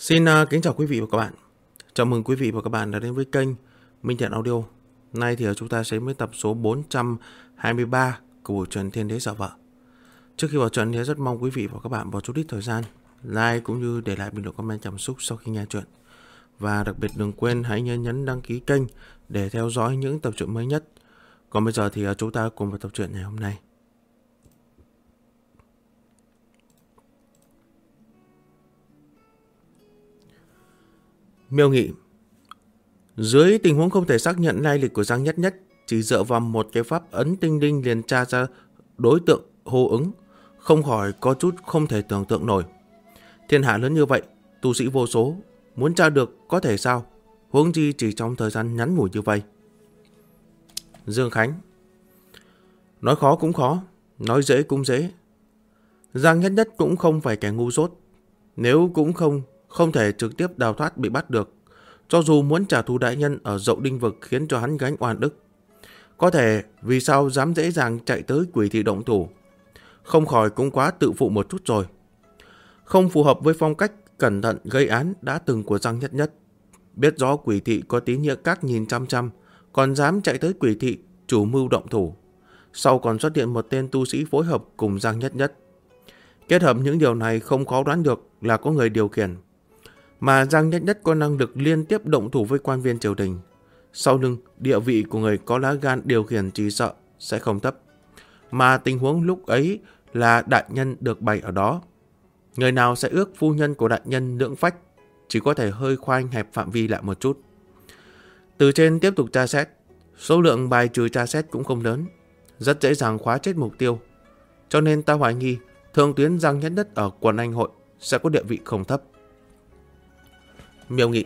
Kính chào quý vị và các bạn. Chào mừng quý vị và các bạn đã đến với kênh Minh Thiện Audio. Nay thì chúng ta sẽ đến với tập số 423 của bộ truyện Thiên Đế Giả Vợ. Trước khi vào trận thì rất mong quý vị và các bạn bỏ chút ít thời gian like cũng như để lại bình luận comment cảm xúc sau khi nghe chuyện. Và đặc biệt đừng quên hãy nhấn đăng ký kênh để theo dõi những tập truyện mới nhất. Còn bây giờ thì chúng ta cùng vào tập truyện ngày hôm nay. Miêu Nghị. Dưới tình huống không thể xác nhận lai lịch của Giang Nhất Nhất, chỉ dựa vào một cái pháp ấn tinh linh liền tra ra đối tượng hô ứng, không khỏi có chút không thể tưởng tượng nổi. Thiên hạ lớn như vậy, tu sĩ vô số, muốn tra được có thể sao, huống chi chỉ trong thời gian ngắn ngủi như vậy. Dương Khánh. Nói khó cũng khó, nói dễ cũng dễ. Giang Nhất Nhất cũng không phải kẻ ngu dốt, nếu cũng không thể trực tiếp đào thoát bị bắt được. Cho dù muốn trả thù đại nhân ở Dậu Đinh Vực khiến cho hắn gánh oan ức, có thể vì sao dám dễ dàng chạy tới Quỷ Thị động thủ, không khỏi cũng quá tự phụ một chút rồi. Không phù hợp với phong cách cẩn thận gây án đã từng của Giang Nhất Nhất. Biết rõ Quỷ Thị có tín nghĩa các nhìn chăm chăm, còn dám chạy tới Quỷ Thị chủ mưu động thủ. Sau còn xuất hiện một tên tu sĩ phối hợp cùng Giang Nhất Nhất. Kết hợp những điều này không khó đoán được là có người điều khiển. Mà Giang Nhất Nhất có năng lực liên tiếp động thủ với quan viên triều đình. Sau lưng, địa vị của người có lá gan điều khiển chỉ sợ sẽ không thấp. Mà tình huống lúc ấy là đại nhân được bày ở đó. Người nào sẽ ước phu nhân của đại nhân lưỡng phách, chỉ có thể hơi khoanh hẹp phạm vi lại một chút. Từ trên tiếp tục tra xét, số lượng bài trừ tra xét cũng không lớn, rất dễ dàng khóa chết mục tiêu. Cho nên ta hoài nghi thượng tuyến Giang Nhất Nhất ở quần anh hội sẽ có địa vị không thấp. Miêu Nghị.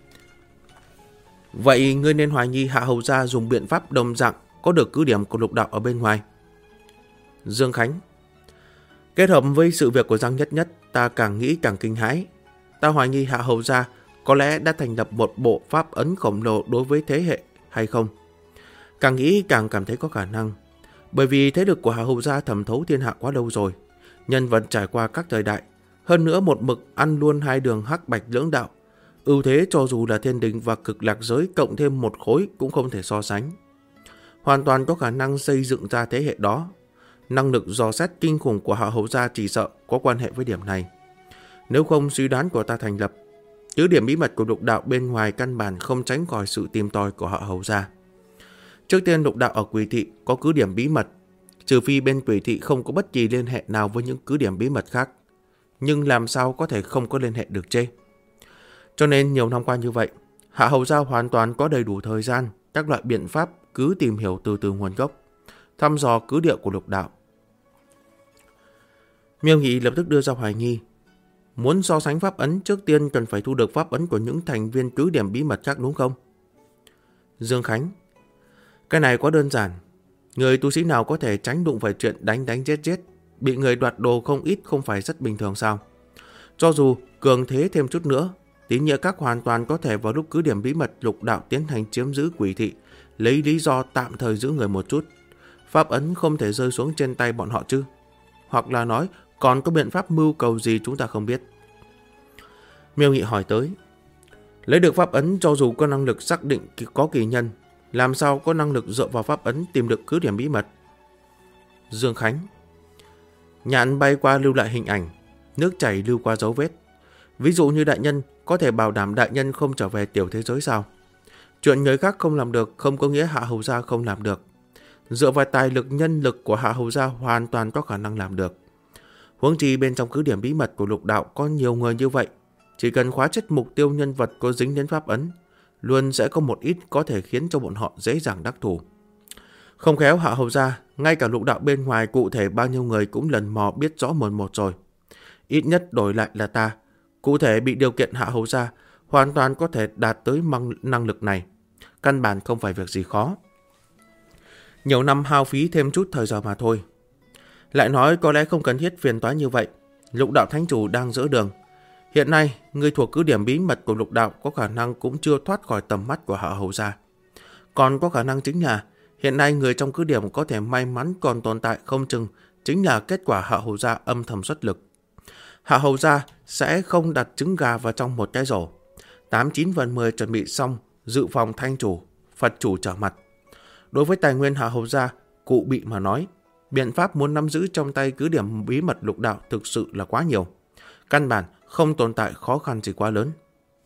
Vậy ngươi nên hoài nghi Hạ Hầu Gia dùng biện pháp đồng dạng có được cứ điểm của lục đạo ở bên ngoài. Dương Khánh. Kết hợp với sự việc của Giang Nhất Nhất, ta càng nghĩ càng kinh hãi. Ta hoài nghi Hạ Hầu Gia có lẽ đã thành lập một bộ pháp ấn khổng lồ đối với thế hệ hay không. Càng nghĩ càng cảm thấy có khả năng. Bởi vì thế lực của Hạ Hầu Gia thẩm thấu thiên hạ quá lâu rồi. Nhân vật trải qua các thời đại, hơn nữa một mực ăn luôn hai đường hắc bạch lưỡng đạo. Ưu thế cho dù là thiên đình và cực lạc giới cộng thêm một khối cũng không thể so sánh. Hoàn toàn có khả năng xây dựng ra thế hệ đó. Năng lực dò xét kinh khủng của Hạ Hầu Gia chỉ sợ có quan hệ với điểm này. Nếu không suy đoán của ta thành lập, cứ điểm bí mật của lục đạo bên ngoài căn bản không tránh khỏi sự tìm tòi của Hạ Hầu Gia. Trước tiên lục đạo ở Quỷ Thị có cứ điểm bí mật, trừ phi bên Quỷ Thị không có bất kỳ liên hệ nào với những cứ điểm bí mật khác. Nhưng làm sao có thể không có liên hệ được chê? Cho nên nhiều năm qua như vậy, Hạ Hầu Gia hoàn toàn có đầy đủ thời gian, các loại biện pháp cứ tìm hiểu từ từ nguồn gốc, thăm dò cứ địa của lục đạo. Miêu Nghị lập tức đưa ra hoài nghi. Muốn so sánh pháp ấn trước tiên cần phải thu được pháp ấn của những thành viên cứ điểm bí mật khác đúng không? Dương Khánh. Cái này quá đơn giản. Người tu sĩ nào có thể tránh đụng phải chuyện đánh giết, bị người đoạt đồ không ít không phải rất bình thường sao? Cho dù cường thế thêm chút nữa, tín nghĩa các hoàn toàn có thể vào lúc cứ điểm bí mật lục đạo tiến hành chiếm giữ Quỷ Thị, lấy lý do tạm thời giữ người một chút. Pháp ấn không thể rơi xuống trên tay bọn họ chứ? Hoặc là nói còn có biện pháp mưu cầu gì chúng ta không biết? Miêu Nghị hỏi tới. Lấy được pháp ấn cho dù có năng lực xác định có kỳ nhân, làm sao có năng lực dựa vào pháp ấn tìm được cứ điểm bí mật? Dương Khánh. Nhạn bay qua lưu lại hình ảnh, nước chảy lưu qua dấu vết. Ví dụ như đại nhân có thể bảo đảm đại nhân không trở về tiểu thế giới sao? Chuyện người khác không làm được không có nghĩa Hạ Hầu Gia không làm được. Dựa vào tài lực nhân lực của Hạ Hầu Gia hoàn toàn có khả năng làm được. Huống chi bên trong cứ điểm bí mật của lục đạo có nhiều người như vậy, chỉ cần khóa chết mục tiêu nhân vật có dính đến pháp ấn, luôn sẽ có một ít có thể khiến cho bọn họ dễ dàng đắc thủ. Không khéo Hạ Hầu Gia, ngay cả lục đạo bên ngoài cụ thể bao nhiêu người cũng lần mò biết rõ một rồi. Ít nhất đổi lại là ta, cụ thể bị điều kiện Hạ Hầu Gia, hoàn toàn có thể đạt tới năng lực này. Căn bản không phải việc gì khó. Nhiều năm hao phí thêm chút thời giờ mà thôi. Lại nói có lẽ không cần thiết phiền toái như vậy. Lục đạo thánh chủ đang giữa đường. Hiện nay, người thuộc cứ điểm bí mật của lục đạo có khả năng cũng chưa thoát khỏi tầm mắt của Hạ Hầu Gia. Còn có khả năng chính là hiện nay người trong cứ điểm có thể may mắn còn tồn tại không chừng chính là kết quả Hạ Hầu Gia âm thầm xuất lực. Hạ Hầu Gia sẽ không đặt trứng gà vào trong một cái rổ. 8-9 phần 10 chuẩn bị xong, dự phòng thanh chủ, Phật chủ trở mặt. Đối với tài nguyên Hạ Hầu gia, cụ bị mà nói, biện pháp muốn nắm giữ trong tay cứ điểm bí mật lục đạo thực sự là quá nhiều. Căn bản không tồn tại khó khăn gì quá lớn.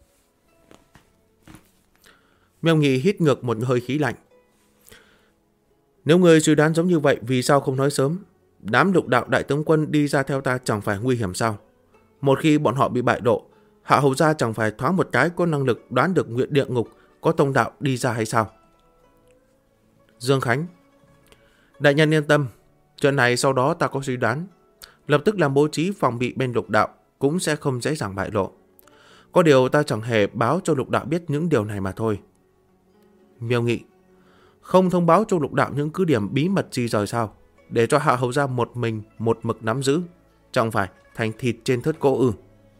Miêu Nghị hít ngược một hơi khí lạnh. Nếu người suy đoán giống như vậy, vì sao không nói sớm? Đám lục đạo đại tướng quân đi ra theo ta chẳng phải nguy hiểm sao? Một khi bọn họ bị bại độ, Hạ Hầu gia chẳng phải thoáng một cái có năng lực đoán được nguyện địa ngục có tông đạo đi ra hay sao? Dương Khánh: Đại nhân yên tâm, chuyện này sau đó ta có suy đoán, lập tức làm bố trí phòng bị bên lục đạo, cũng sẽ không dễ dàng bại lộ. Có điều ta chẳng hề báo cho lục đạo biết những điều này mà thôi. Miêu Nghị: Không thông báo cho lục đạo những cứ điểm bí mật gì rồi sao? Để cho Hạ Hầu gia một mình một mực nắm giữ, chẳng phải thành thịt trên thớt gỗ ư?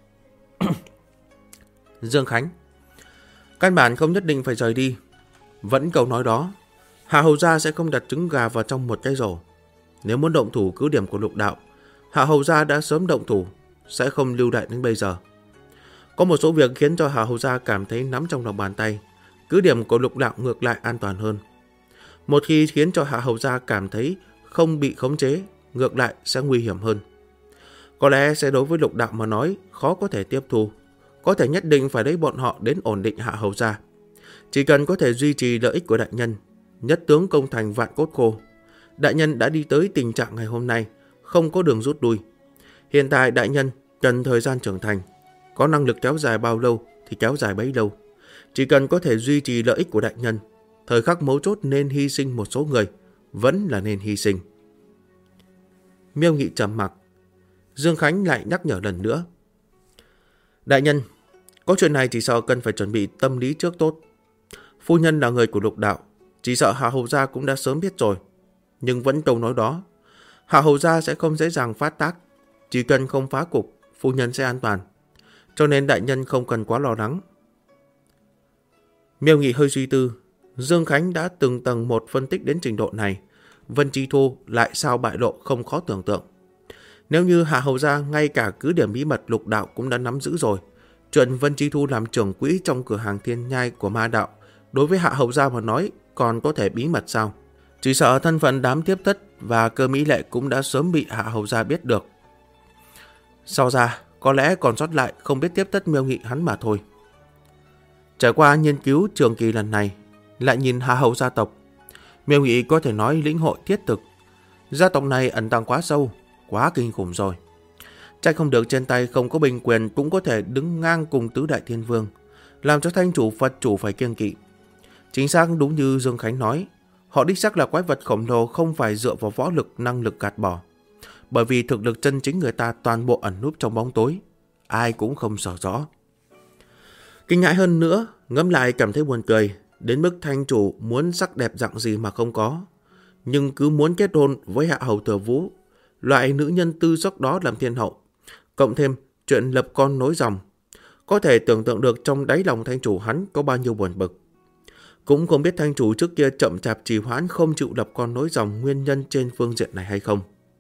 Dương Khánh: Căn bản không nhất định phải rời đi. Vẫn câu nói đó, Hạ Hầu gia sẽ không đặt trứng gà vào trong một cái rổ. Nếu muốn động thủ cứ điểm của lục đạo, Hạ Hầu gia đã sớm động thủ, sẽ không lưu đại đến bây giờ. Có một số việc khiến cho Hạ Hầu gia cảm thấy nắm trong lòng bàn tay, cứ điểm của lục đạo ngược lại an toàn hơn. Một khi khiến cho Hạ Hầu gia cảm thấy không bị khống chế, ngược lại sẽ nguy hiểm hơn. Có lẽ sẽ đối với lục đạo mà nói khó có thể tiếp thu, có thể nhất định phải lấy bọn họ đến ổn định Hạ Hầu gia. Chỉ cần có thể duy trì lợi ích của đại nhân, nhất tướng công thành vạn cốt khô. Đại nhân đã đi tới tình trạng ngày hôm nay, không có đường rút lui. Hiện tại đại nhân cần thời gian trưởng thành, có năng lực kéo dài bao lâu thì kéo dài bấy lâu. Chỉ cần có thể duy trì lợi ích của đại nhân, thời khắc mấu chốt nên hy sinh một số người, vẫn là nên hy sinh. Miêu Nghị trầm mặc. Dương Khánh lại nhắc nhở lần nữa. Đại nhân, có chuyện này chỉ sợ cần phải chuẩn bị tâm lý trước tốt. Phu nhân là người của lục đạo, chỉ sợ Hạ Hầu gia cũng đã sớm biết rồi. Nhưng vẫn câu nói đó, Hạ Hầu gia sẽ không dễ dàng phát tác. Chỉ cần không phá cục, phu nhân sẽ an toàn. Cho nên đại nhân không cần quá lo lắng. Miêu Nghị hơi suy tư. Dương Khánh đã từng tầng một phân tích đến trình độ này, Vân Chi Thu lại sao bại lộ không khó tưởng tượng. Nếu như Hạ Hầu gia ngay cả cứ điểm bí mật lục đạo cũng đã nắm giữ rồi, chuyện Vân Chi Thu làm trưởng quỹ trong cửa hàng thiên nhai của ma đạo, đối với Hạ Hầu gia mà nói còn có thể bí mật sao? Chỉ sợ thân phận đám tiếp thất và Cơ Mỹ Lệ cũng đã sớm bị Hạ Hầu gia biết được. Sau ra, có lẽ còn sót lại không biết tiếp thất Miêu Nghị hắn mà thôi. Trải qua nghiên cứu trường kỳ lần này, lại nhìn Hạ Hầu gia tộc, Miêu Nghị có thể nói lĩnh hội thiết thực. Gia tộc này ẩn tàng quá sâu, quá kinh khủng rồi. Trách không được trên tay không có binh quyền cũng có thể đứng ngang cùng tứ đại thiên vương, làm cho thanh chủ Phật chủ phải kiêng kỵ. Chính xác đúng như Dương Khánh nói, họ đích xác là quái vật khổng lồ, không phải dựa vào võ lực năng lực gạt bỏ. Bởi vì thực lực chân chính người ta toàn bộ ẩn núp trong bóng tối, ai cũng không sợ rõ. Kinh ngãi hơn nữa, ngẫm lại cảm thấy buồn cười, đến mức thanh chủ muốn sắc đẹp dạng gì mà không có, nhưng cứ muốn kết hôn với Hạ Hầu Thừa Vũ, loại nữ nhân tư sắc đó làm thiên hậu, cộng thêm chuyện lập con nối dòng, có thể tưởng tượng được trong đáy lòng thanh chủ hắn có bao nhiêu buồn bực. Cũng không biết thanh chủ trước kia chậm chạp trì hoãn không chịu lập con nối dòng nguyên nhân trên phương diện này hay không.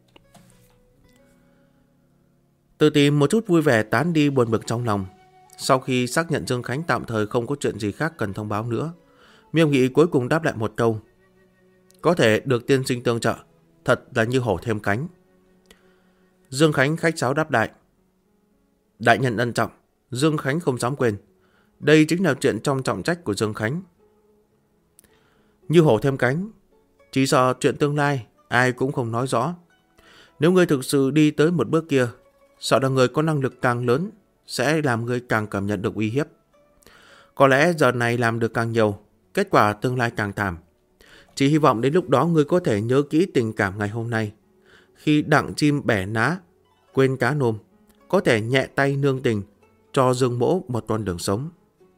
Tự tìm một chút vui vẻ tán đi buồn bực trong lòng. Sau khi xác nhận Dương Khánh tạm thời không có chuyện gì khác cần thông báo nữa, Miêu Nghị cuối cùng đáp lại một câu. Có thể được tiên sinh tương trợ, thật là như hổ thêm cánh. Dương Khánh khách sáo đáp lại. Đại nhân ân trọng, Dương Khánh không dám quên. Đây chính là chuyện trong trọng trách của Dương Khánh. Như hổ thêm cánh, chỉ sợ chuyện tương lai ai cũng không nói rõ. Nếu ngươi thực sự đi tới một bước kia, sợ là người có năng lực càng lớn sẽ làm ngươi càng cảm nhận được uy hiếp. Có lẽ giờ này làm được càng nhiều, kết quả tương lai càng thảm. Chỉ hy vọng đến lúc đó ngươi có thể nhớ kỹ tình cảm ngày hôm nay. Khi đặng chim bẻ ná, quên cá nôm, có thể nhẹ tay nương tình, cho Dương Mỗ một con đường sống.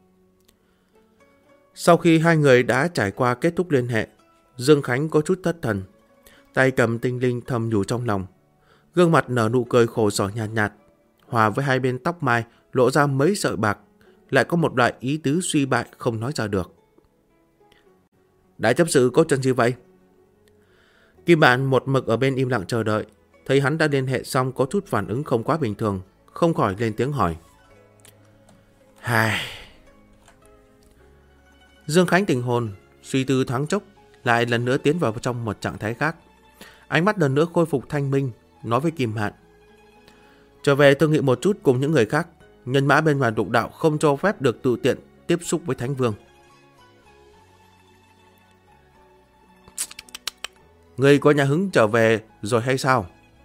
Sau khi hai người đã trải qua kết thúc liên hệ, Dương Khánh có chút thất thần, tay cầm tinh linh thầm nhủ trong lòng. Gương mặt nở nụ cười khổ sở nhạt nhạt, hòa với hai bên tóc mai lộ ra mấy sợi bạc, lại có một loại ý tứ suy bại không nói ra được. Đại chấp sự có chuyện gì vậy? Kim Bạn một mực ở bên im lặng chờ đợi, thấy hắn đã liên hệ xong có chút phản ứng không quá bình thường, không khỏi lên tiếng hỏi. Hài. Dương Khánh tỉnh hồn, suy tư thoáng chốc, lại lần nữa tiến vào trong một trạng thái khác. Ánh mắt lần nữa khôi phục thanh minh, nói với Kim Hạn. Trở về thương nghị một chút cùng những người khác, nhân mã bên ngoài lục đạo không cho phép được tự tiện tiếp xúc với Thánh Vương. Người có nhà hứng trở về rồi hay sao?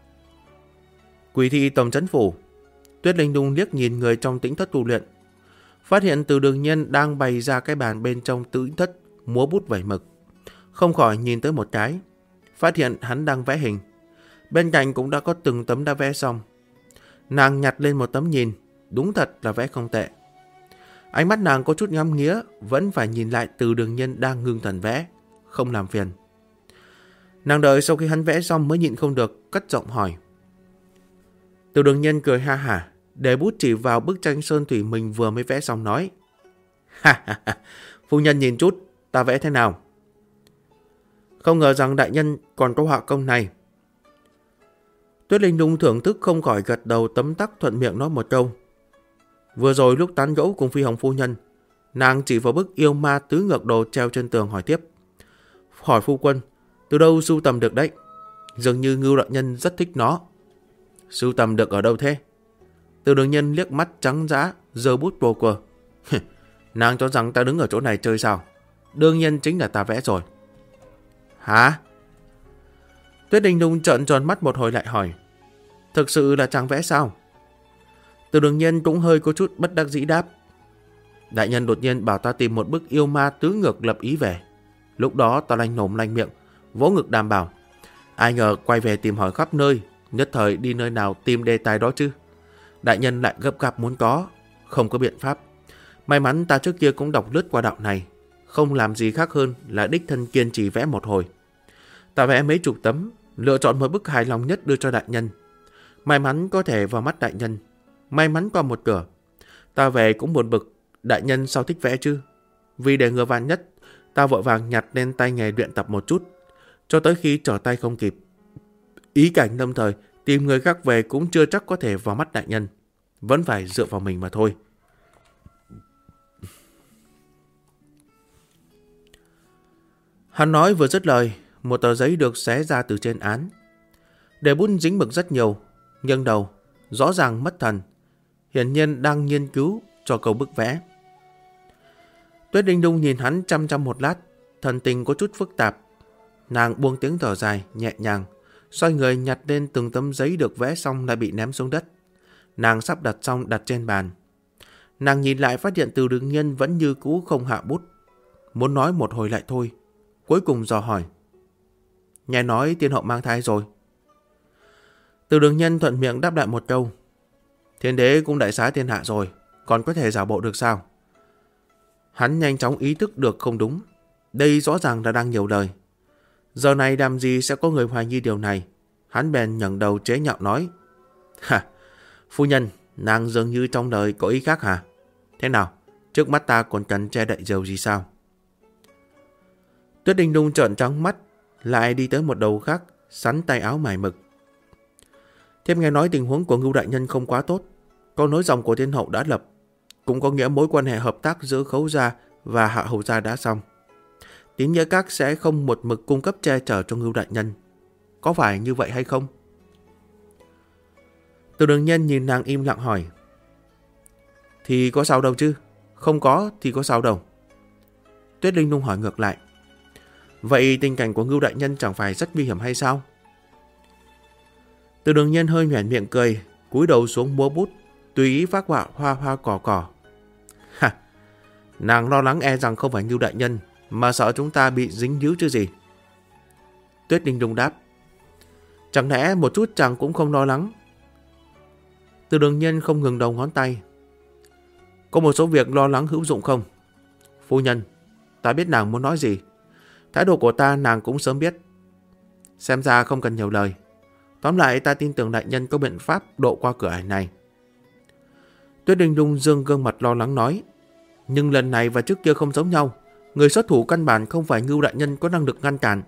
Quỷ thị tổng trấn phủ. Tuyết Linh Lung liếc nhìn người trong tĩnh thất tu luyện, phát hiện Từ Đường Nhiên đang bày ra cái bàn bên trong tĩnh thất múa bút vẩy mực, không khỏi nhìn tới một cái, phát hiện hắn đang vẽ hình. Bên cạnh cũng đã có từng tấm đã vẽ xong. Nàng nhặt lên một tấm nhìn, đúng thật là vẽ không tệ. Ánh mắt nàng có chút ngắm nghía, vẫn phải nhìn lại Từ Đường Nhiên đang ngưng thần vẽ, không làm phiền. Nàng đợi sau khi hắn vẽ xong mới nhịn không được, cất giọng hỏi. Từ Đường Nhiên cười ha hả, để bút chỉ vào bức tranh sơn thủy mình vừa mới vẽ xong nói. Ha ha ha, phu nhân nhìn chút, ta vẽ thế nào? Không ngờ rằng đại nhân còn có họa công này. Tuyết Linh Lung thưởng thức không khỏi gật đầu tấm tắc thuận miệng nói một câu. Vừa rồi lúc tán gẫu cùng Phi Hồng phu nhân, nàng chỉ vào bức yêu ma tứ ngược đồ treo trên tường hỏi tiếp. Hỏi phu quân, từ đâu sưu tầm được đấy? Dường như Ngưu đại nhân rất thích nó. Sưu tầm được ở đâu thế? Từ Đường Nhân liếc mắt trắng dã, giơ bút bồ cờ. Nàng cho rằng ta đứng ở chỗ này chơi sao? Đương nhiên chính là ta vẽ rồi. Hả? Tuyết Linh Lung trợn tròn mắt một hồi lại hỏi. Thực sự là chàng vẽ sao? Từ Đường Nhân cũng hơi có chút bất đắc dĩ đáp. Đại nhân đột nhiên bảo ta tìm một bức yêu ma tứ ngược lập ý về. Lúc đó ta lanh nổm lanh miệng, vỗ ngực đảm bảo. Ai ngờ quay về tìm hỏi khắp nơi, nhất thời đi nơi nào tìm đề tài đó chứ. Đại nhân lại gấp gáp muốn có, không có biện pháp. May mắn ta trước kia cũng đọc lướt qua đạo này, không làm gì khác hơn là đích thân kiên trì vẽ một hồi. Ta vẽ mấy chục tấm, lựa chọn một bức hài lòng nhất đưa cho đại nhân. May mắn có thể vào mắt đại nhân, may mắn qua một cửa. Ta về cũng buồn bực, đại nhân sao thích vẽ chứ? Vì để ngừa vạn nhất, ta vội vàng nhặt lên tay nghề luyện tập một chút, cho tới khi trở tay không kịp. Ý cảnh lâm thời, tìm người khác về cũng chưa chắc có thể vào mắt đại nhân. Vẫn phải dựa vào mình mà thôi. Hắn nói vừa dứt lời, một tờ giấy được xé ra từ trên án. Để bút dính mực rất nhiều, nghiêng đầu, rõ ràng mất thần. Hiển nhiên đang nghiên cứu cho câu bức vẽ. Tuyết Linh Lung nhìn hắn chăm chăm một lát, thần tình có chút phức tạp. Nàng buông tiếng thở dài, nhẹ nhàng, xoay người nhặt lên từng tấm giấy được vẽ xong lại bị ném xuống đất. Nàng sắp đặt xong đặt trên bàn. Nàng nhìn lại phát hiện Từ Đường Nhiên vẫn như cũ không hạ bút. Muốn nói một hồi lại thôi. Cuối cùng dò hỏi. Nghe nói tiên hậu mang thai rồi. Từ Đường Nhiên thuận miệng đáp lại một câu. Thiên đế cũng đại xá thiên hạ rồi, còn có thể giả bộ được sao? Hắn nhanh chóng ý thức được không đúng. Đây rõ ràng là đang nhiều lời. Giờ này làm gì sẽ có người hoài nghi điều này. Hắn bèn ngẩng đầu chế nhạo nói. Hả, phu nhân, nàng dường như trong đời có ý khác hả? Thế nào, trước mắt ta còn cần che đậy dầu gì sao? Tuyết Linh Lung trợn trắng mắt, lại đi tới một đầu khác, sắn tay áo mài mực. Thêm nghe nói tình huống của Ngưu đại nhân không quá tốt. Câu nối dòng của thiên hậu đã lập, cũng có nghĩa mối quan hệ hợp tác giữa Khấu gia và Hạ hầu gia đã xong. Tín nghĩa các sẽ không một mực cung cấp che chở cho Ngưu đại nhân. Có phải như vậy hay không? Từ Đường Nhân nhìn nàng im lặng hỏi. Thì có sao đâu chứ? Không có thì có sao đâu? Tuyết Linh Lung hỏi ngược lại. Vậy tình cảnh của Ngưu đại nhân chẳng phải rất nguy hiểm hay sao? Từ Đường Nhân hơi nhoẻn miệng cười, cúi đầu xuống múa bút, tùy ý phác họa hoa hoa cỏ cỏ. Ha, nàng lo lắng e rằng không phải Ngưu đại nhân, mà sợ chúng ta bị dính líu chứ gì. Tuyết Linh Lung đáp. Chẳng lẽ một chút chàng cũng không lo lắng? Từ Đường Nhân không ngừng đầu ngón tay. Có một số việc lo lắng hữu dụng không? Phu nhân, ta biết nàng muốn nói gì. Thái độ của ta nàng cũng sớm biết. Xem ra không cần nhiều lời. Tóm lại ta tin tưởng đại nhân có biện pháp độ qua cửa ải này. Tuyết Linh Lung dương gương mặt lo lắng nói. Nhưng lần này và trước kia không giống nhau. Người xuất thủ căn bản không phải Ngưu đại nhân có năng lực ngăn cản.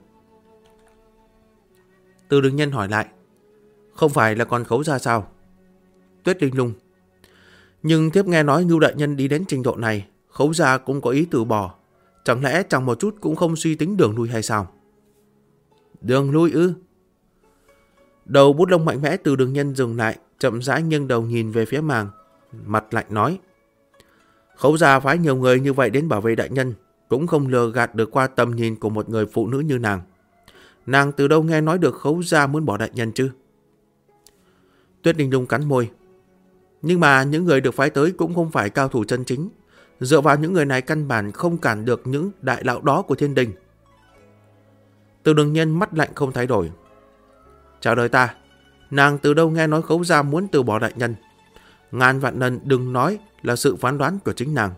Từ Đường Nhân hỏi lại. Không phải là con Khấu gia sao? Tuyết Linh Lung. Nhưng thiếp nghe nói Ngưu đại nhân đi đến trình độ này, Khấu gia cũng có ý từ bỏ. Chẳng lẽ chẳng một chút cũng không suy tính đường lui hay sao? Đường lui ư? Đầu bút lông mạnh mẽ từ Đường Nhân dừng lại, chậm rãi nghiêng đầu nhìn về phía Màng, mặt lạnh nói. Khấu gia phái nhiều người như vậy đến bảo vệ đại nhân, cũng không lừa gạt được qua tầm nhìn của một người phụ nữ như nàng. Nàng từ đâu nghe nói được Khấu gia muốn bỏ đại nhân chứ? Tuyết Linh Lung cắn môi. Nhưng mà những người được phái tới cũng không phải cao thủ chân chính. Dựa vào những người này căn bản không cản được những đại lão đó của thiên đình. Từ Đường Nhân mắt lạnh không thay đổi. Chào đời ta, nàng từ đâu nghe nói Khấu gia muốn từ bỏ đại nhân? Ngàn vạn lần đừng nói là sự phán đoán của chính nàng.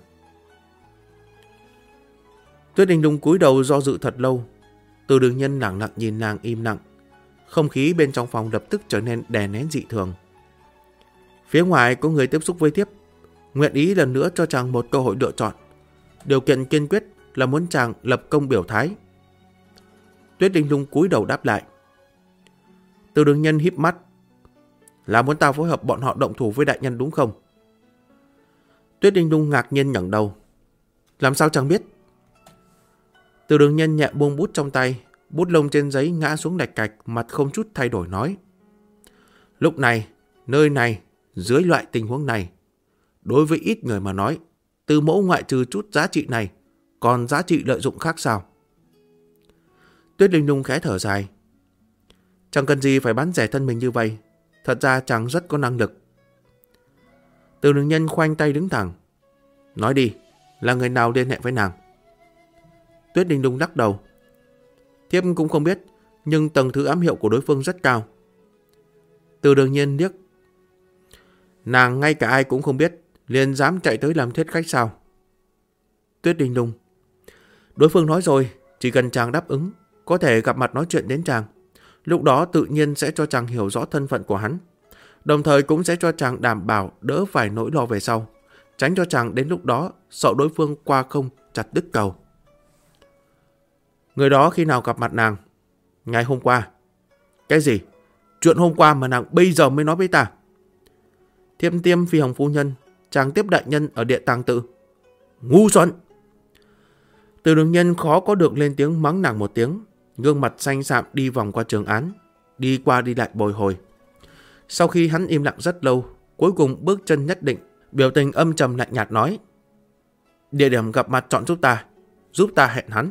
Tuyết Linh Lung cúi đầu do dự thật lâu. Từ Đường Nhân lặng lặng nhìn nàng im lặng. Không khí bên trong phòng lập tức trở nên đè nén dị thường. Phía ngoài có người tiếp xúc với thiếp, nguyện ý lần nữa cho chàng một cơ hội lựa chọn. Điều kiện kiên quyết là muốn chàng lập công biểu thái. Tuyết Linh Lung cúi đầu đáp lại. Từ Đường Nhân híp mắt. Là muốn ta phối hợp bọn họ động thủ với đại nhân đúng không? Tuyết Linh Lung ngạc nhiên ngẩng đầu. Làm sao chàng biết? Từ Đường Nhân nhẹ buông bút trong tay, bút lông trên giấy ngã xuống đạch cạch, mặt không chút thay đổi nói. Lúc này, nơi này, dưới loại tình huống này, đối với ít người mà nói, từ mẫu ngoại trừ chút giá trị này, còn giá trị lợi dụng khác sao? Tuyết Linh Lung khẽ thở dài. Chẳng cần gì phải bán rẻ thân mình như vậy, thật ra chàng rất có năng lực. Từ Đường Nhân khoanh tay đứng thẳng. Nói đi, là người nào liên hệ với nàng? Tuyết Linh Lung lắc đầu. Thiếp cũng không biết, nhưng tầng thứ ám hiệu của đối phương rất cao. Từ Đường Nhân liếc. Nàng ngay cả ai cũng không biết, liền dám chạy tới làm thiết khách sao? Tuyết Linh Lung. Đối phương nói rồi, chỉ cần chàng đáp ứng, có thể gặp mặt nói chuyện đến chàng. Lúc đó tự nhiên sẽ cho chàng hiểu rõ thân phận của hắn. Đồng thời cũng sẽ cho chàng đảm bảo đỡ phải nỗi lo về sau. Tránh cho chàng đến lúc đó sợ đối phương qua không chặt đứt cầu. Người đó khi nào gặp mặt nàng? Ngày hôm qua. Cái gì? Chuyện hôm qua mà nàng bây giờ mới nói với ta? Thiêm tiêm Phi Hồng phu nhân, chàng tiếp đại nhân ở Địa Tàng Tự. Ngu xuẩn! Từ Đường Nhân khó có được lên tiếng mắng nàng một tiếng, gương mặt xanh xạm đi vòng qua trường án, đi qua đi lại bồi hồi. Sau khi hắn im lặng rất lâu, cuối cùng bước chân nhất định, biểu tình âm trầm lạnh nhạt nói. Địa điểm gặp mặt chọn giúp ta hẹn hắn.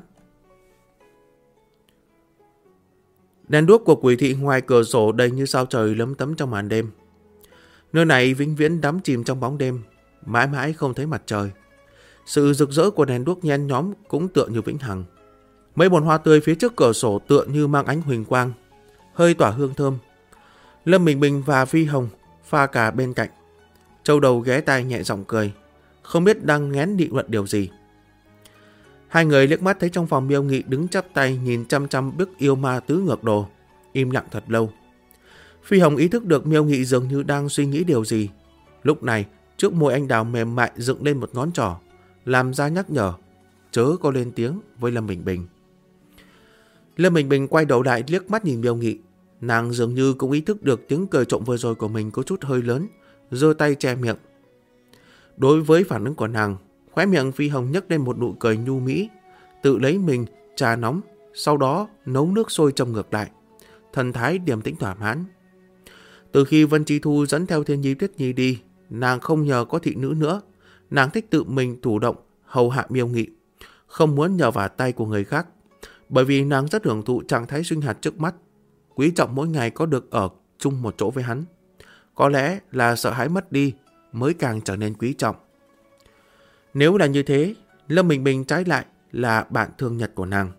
Đèn đuốc của quỷ thị ngoài cửa sổ đầy như sao trời lấm tấm trong màn đêm. Nơi này vĩnh viễn đắm chìm trong bóng đêm, mãi mãi không thấy mặt trời. Sự rực rỡ của đèn đuốc nhen nhóm cũng tựa như vĩnh hằng. Mấy bồn hoa tươi phía trước cửa sổ tựa như mang ánh huỳnh quang, hơi tỏa hương thơm. Lâm Bình Bình và Phi Hồng pha cà bên cạnh. Châu Đầu ghé tai nhẹ giọng cười, không biết đang ngén nghị luận điều gì. Hai người liếc mắt thấy trong phòng Miêu Nghị đứng chắp tay nhìn chăm chăm bức yêu ma tứ ngược đồ, im lặng thật lâu. Phi Hồng ý thức được Miêu Nghị dường như đang suy nghĩ điều gì. Lúc này, trước môi anh đào mềm mại dựng lên một ngón trỏ, làm ra nhắc nhở, chớ có lên tiếng với Lâm Bình Bình. Lâm Bình Bình quay đầu lại liếc mắt nhìn Miêu Nghị. Nàng dường như cũng ý thức được tiếng cười trộm vừa rồi của mình có chút hơi lớn, giơ tay che miệng. Đối với phản ứng của nàng, khóe miệng Phi Hồng nhấc lên một nụ cười nhu mỹ, tự lấy mình trà nóng, sau đó nấu nước sôi châm ngược lại, thần thái điềm tĩnh thỏa mãn. Từ khi Vân Chi Thu dẫn theo Thiên Nhi Tuyết Nhi đi, nàng không nhờ có thị nữ nữa. Nàng thích tự mình chủ động hầu hạ Miêu Nghị, không muốn nhờ vào tay của người khác, bởi vì nàng rất hưởng thụ trạng thái sinh hoạt trước mắt, quý trọng mỗi ngày có được ở chung một chỗ với hắn. Có lẽ là sợ hãi mất đi mới càng trở nên quý trọng. Nếu là như thế, Lâm Bình Bình trái lại là bạn thương nhật của nàng.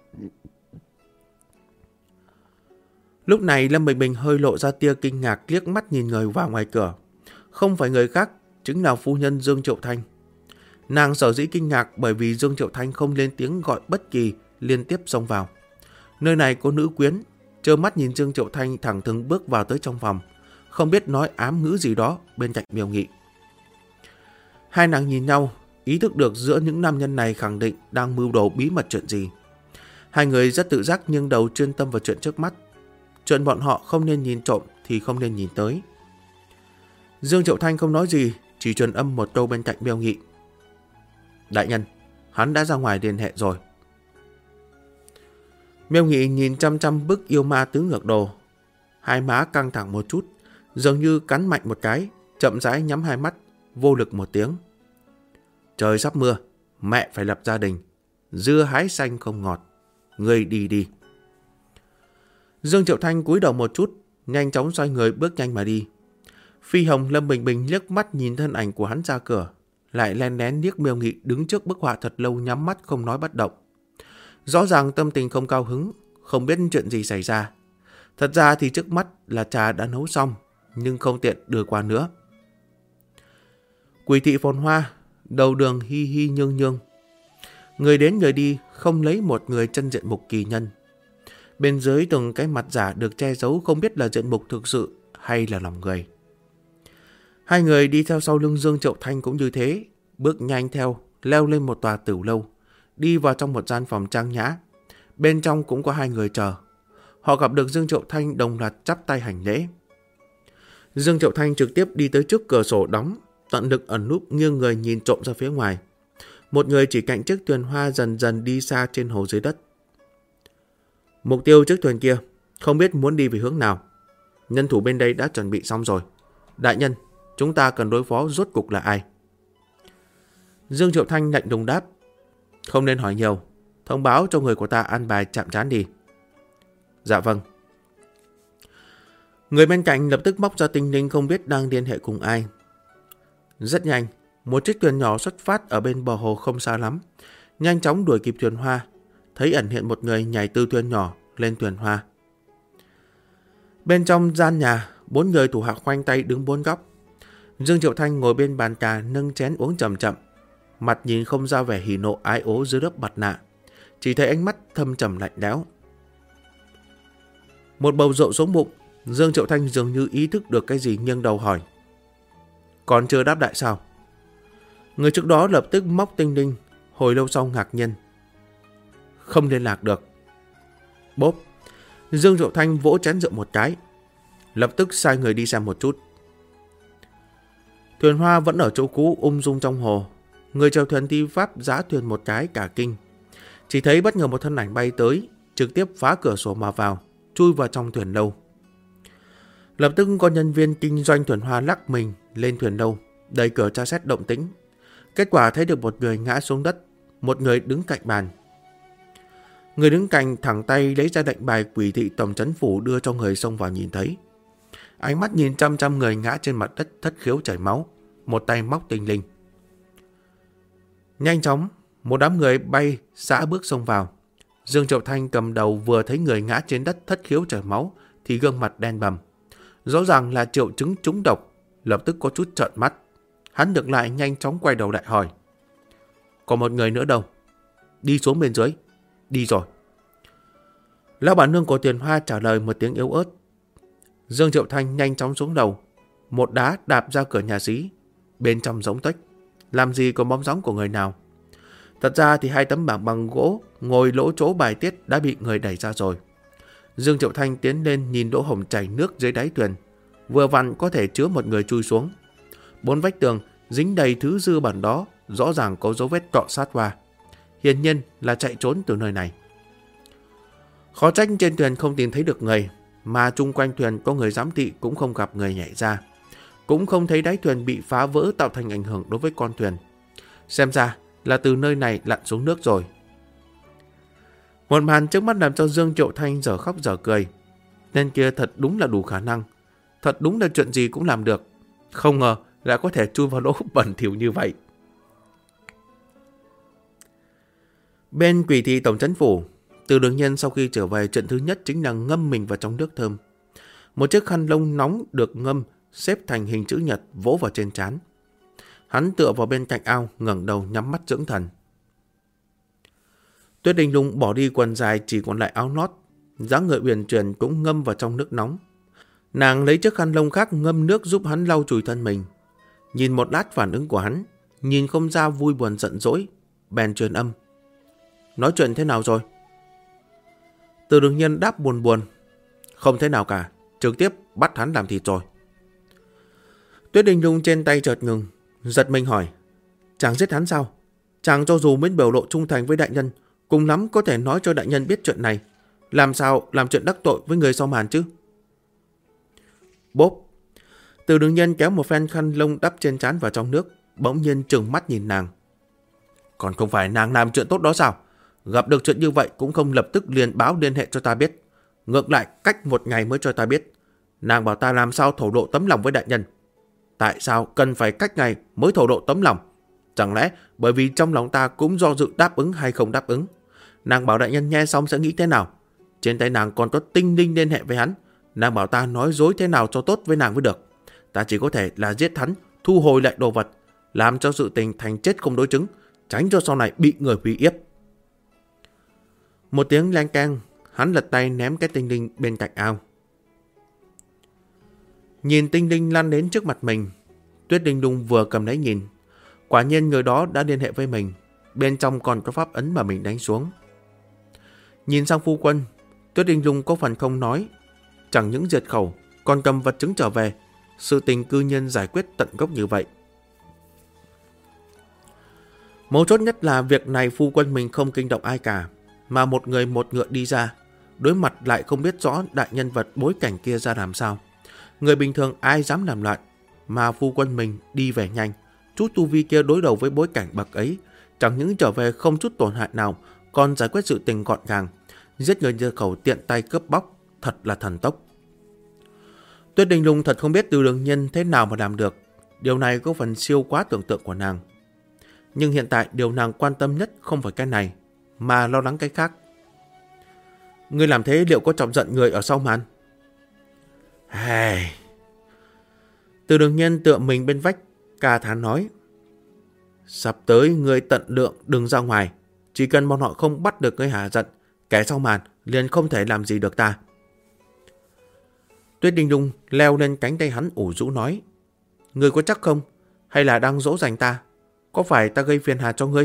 Lúc này Lâm Bình Bình hơi lộ ra tia kinh ngạc, liếc mắt nhìn người vào ngoài cửa. Không phải người khác, chính là phu nhân Dương Triệu Thanh. Nàng sở dĩ kinh ngạc bởi vì Dương Triệu Thanh không lên tiếng gọi bất kỳ, liên tiếp xông vào. Nơi này có nữ quyến, trơ mắt nhìn Dương Triệu Thanh thẳng thừng bước vào tới trong phòng, không biết nói ám ngữ gì đó bên cạnh Miêu Nghị. Hai nàng nhìn nhau, ý thức được giữa những nam nhân này khẳng định đang mưu đồ bí mật chuyện gì. Hai người rất tự giác nghiêng đầu chuyên tâm vào chuyện trước mắt. Chuyện bọn họ không nên nhìn trộm thì không nên nhìn tới. Dương Triệu Thanh không nói gì, chỉ truyền âm một câu bên cạnh Miêu Nghị. Đại nhân, hắn đã ra ngoài liên hệ rồi. Miêu Nghị nhìn chăm chăm bức yêu ma tứ ngược đồ. Hai má căng thẳng một chút, dường như cắn mạnh một cái, chậm rãi nhắm hai mắt, vô lực một tiếng. Trời sắp mưa, mẹ phải lập gia đình. Dưa hái xanh không ngọt. Ngươi đi đi. Dương Triệu Thanh cúi đầu một chút, nhanh chóng xoay người bước nhanh mà đi. Phi Hồng Lâm Bình Bình liếc mắt nhìn thân ảnh của hắn ra cửa, lại len lén liếc Miêu Nghị đứng trước bức họa thật lâu nhắm mắt không nói bất động. Rõ ràng tâm tình không cao hứng, không biết chuyện gì xảy ra. Thật ra thì trước mắt là trà đã nấu xong, nhưng không tiện đưa qua nữa. Quỷ thị phồn hoa, đầu đường hi hi nhương nhương. Người đến người đi, không lấy một người chân diện mục kỳ nhân. Bên dưới từng cái mặt giả được che giấu không biết là diện mục thực sự hay là lòng người. Hai người đi theo sau lưng Dương Triệu Thanh cũng như thế, bước nhanh theo, leo lên một tòa tửu lâu, đi vào trong một gian phòng trang nhã. Bên trong cũng có hai người chờ. Họ gặp được Dương Triệu Thanh đồng loạt chắp tay hành lễ. Dương Triệu Thanh trực tiếp đi tới trước cửa sổ đóng, tận lực ẩn núp nghiêng người nhìn trộm ra phía ngoài. Một người chỉ cạnh chiếc thuyền hoa dần dần đi xa trên hồ dưới đất. Mục tiêu chiếc thuyền kia, không biết muốn đi về hướng nào. Nhân thủ bên đây đã chuẩn bị xong rồi. Đại nhân, chúng ta cần đối phó rốt cục là ai? Dương Triệu Thanh lạnh lùng đáp. Không nên hỏi nhiều, thông báo cho người của ta an bài chạm trán đi. Dạ vâng. Người bên cạnh lập tức móc ra tinh linh không biết đang liên hệ cùng ai. Rất nhanh, một chiếc thuyền nhỏ xuất phát ở bên bờ hồ không xa lắm, nhanh chóng đuổi kịp thuyền hoa, thấy ẩn hiện một người nhảy từ thuyền nhỏ lên thuyền hoa. Bên trong gian nhà, 4 người thủ hạ khoanh tay đứng 4 góc. Dương Triệu Thanh ngồi bên bàn trà nâng chén uống chậm chậm, mặt nhìn không ra vẻ hỉ nộ ái ố dưới lớp mặt nạ, chỉ thấy ánh mắt thâm trầm lạnh lẽo. Một bầu rượu xuống bụng, Dương Triệu Thanh dường như ý thức được cái gì nghiêng đầu hỏi. Còn chưa đáp đại sao? Người trước đó lập tức móc tinh linh, hồi lâu sau ngạc nhiên. Không liên lạc được. Bốp! Dương Triệu Thanh vỗ chén rượu một cái, lập tức sai người đi xem một chút. Thuyền hoa vẫn ở chỗ cũ ung dung trong hồ. Người chèo thuyền thi pháp giã thuyền một cái cả kinh. Chỉ thấy bất ngờ một thân ảnh bay tới, trực tiếp phá cửa sổ mà vào, chui vào trong thuyền lâu. Lập tức có nhân viên kinh doanh thuyền hoa lắc mình lên thuyền lâu, đẩy cửa tra xét động tĩnh. Kết quả thấy được một người ngã xuống đất, một người đứng cạnh bàn. Người đứng cạnh thẳng tay lấy ra lệnh bài quỷ thị tổng trấn phủ đưa cho người xông vào nhìn thấy. Ánh mắt nhìn chăm chăm người ngã trên mặt đất thất khiếu chảy máu, một tay móc tinh linh. Nhanh chóng, một đám người bay xã bước xông vào. Dương Triệu Thanh cầm đầu vừa thấy người ngã trên đất thất khiếu chảy máu thì gương mặt đen bầm. Rõ ràng là triệu chứng trúng độc, lập tức có chút trợn mắt. Hắn được lại nhanh chóng quay đầu lại hỏi. Còn một người nữa đâu? Đi xuống bên dưới. Đi rồi. Lão bản nương của Tiền Hoa trả lời một tiếng yếu ớt. Dương Triệu Thanh nhanh chóng xuống đầu, một đá đạp ra cửa nhà xí. Bên trong giống tách, làm gì có bóng dáng của người nào. Thật ra thì 2 tấm bảng bằng gỗ ngồi lỗ chỗ bài tiết đã bị người đẩy ra rồi. Dương Triệu Thanh tiến lên nhìn lỗ hổng chảy nước dưới đáy thuyền, vừa vặn có thể chứa một người chui xuống. 4 vách tường dính đầy thứ dư bẩn đó, rõ ràng có dấu vết cọ sát qua. Hiển nhiên là chạy trốn từ nơi này. Khó trách trên thuyền không tìm thấy được người, mà chung quanh thuyền có người giám thị cũng không gặp người nhảy ra. Cũng không thấy đáy thuyền bị phá vỡ tạo thành ảnh hưởng đối với con thuyền. Xem ra là từ nơi này lặn xuống nước rồi. Một màn trước mắt làm cho Dương Triệu Thanh dở khóc dở cười. Tên kia thật đúng là đủ khả năng. Thật đúng là chuyện gì cũng làm được. Không ngờ lại có thể chui vào lỗ bẩn thỉu như vậy. Bên quỷ thị tổng trấn phủ, Từ Đường Nhân sau khi trở về, chuyện thứ nhất chính là ngâm mình vào trong nước thơm. Một chiếc khăn lông nóng được ngâm xếp thành hình chữ nhật vỗ vào trên trán. Hắn tựa vào bên cạnh ao, ngẩng đầu nhắm mắt dưỡng thần. Tuyết Đình Lung bỏ đi quần dài, chỉ còn lại áo lót, dáng người uyển chuyển cũng ngâm vào trong nước nóng. Nàng lấy chiếc khăn lông khác ngâm nước giúp hắn lau chùi thân mình. Nhìn một lát phản ứng của hắn, nhìn không ra vui buồn giận dỗi, bèn truyền âm. Nói chuyện thế nào rồi? Từ Đường Nhân đáp buồn buồn. Không thế nào cả, trực tiếp bắt hắn làm thịt rồi. Tuyết Đình Nhung trên tay chợt ngừng, giật mình hỏi. Chàng giết hắn sao? Chàng cho dù muốn biểu lộ trung thành với đại nhân, cùng lắm có thể nói cho đại nhân biết chuyện này. Làm sao làm chuyện đắc tội với người sau màn chứ? Bốp! Từ Đường Nhân kéo một phen khăn lông đắp trên trán vào trong nước, bỗng nhiên trừng mắt nhìn nàng. Còn không phải nàng làm chuyện tốt đó sao? Gặp được chuyện như vậy cũng không lập tức liền báo liên hệ cho ta biết. Ngược lại cách một ngày mới cho ta biết. Nàng bảo ta làm sao thổ lộ tấm lòng với đại nhân. Tại sao cần phải cách ngày mới thổ lộ tấm lòng? Chẳng lẽ bởi vì trong lòng ta cũng do dự đáp ứng hay không đáp ứng? Nàng bảo đại nhân nghe xong sẽ nghĩ thế nào? Trên tay nàng còn có tinh linh liên hệ với hắn. Nàng bảo ta nói dối thế nào cho tốt với nàng mới được. Ta chỉ có thể là giết hắn, thu hồi lại đồ vật, làm cho sự tình thành chết không đối chứng, tránh cho sau này bị người uy hiếp. Một tiếng leng keng, hắn lật tay ném cái tinh linh bên cạnh ao. Nhìn tinh linh lăn đến trước mặt mình, Tuyết Đình Nhung vừa cầm lấy nhìn. Quả nhiên người đó đã liên hệ với mình, bên trong còn có pháp ấn mà mình đánh xuống. Nhìn sang phu quân, Tuyết Đình Nhung có phần không nói. Chẳng những diệt khẩu, còn cầm vật chứng trở về. Sự tình cư nhiên giải quyết tận gốc như vậy. Mấu chốt nhất là việc này phu quân mình không kinh động ai cả, mà một người một ngựa đi ra, đối mặt lại không biết rõ đại nhân vật bối cảnh kia ra làm sao. Người bình thường ai dám làm loạn, mà phu quân mình đi về nhanh, chút tu vi kia đối đầu với bối cảnh bậc ấy, chẳng những trở về không chút tổn hại nào, còn giải quyết sự tình gọn gàng, giết người diệt khẩu tiện tay cướp bóc, thật là thần tốc. Tuyết Đình Nhung thật không biết Từ Đường Nhân thế nào mà làm được, điều này có phần siêu quá tưởng tượng của nàng. Nhưng hiện tại điều nàng quan tâm nhất không phải cái này, mà lo lắng cái khác. Ngươi làm thế liệu có chọc giận người ở sau màn? Từ Đường Nhân tựa mình bên vách, ca thán nói. Sắp tới ngươi tận lượng đừng ra ngoài, chỉ cần bọn họ không bắt được ngươi hạ giận, kẻ sau màn liền không thể làm gì được ta. Tuyết Đình Nhung leo lên cánh tay hắn ủ rũ nói. Ngươi có chắc không? Hay là đang dỗ dành ta? Có phải ta gây phiền hà cho ngươi?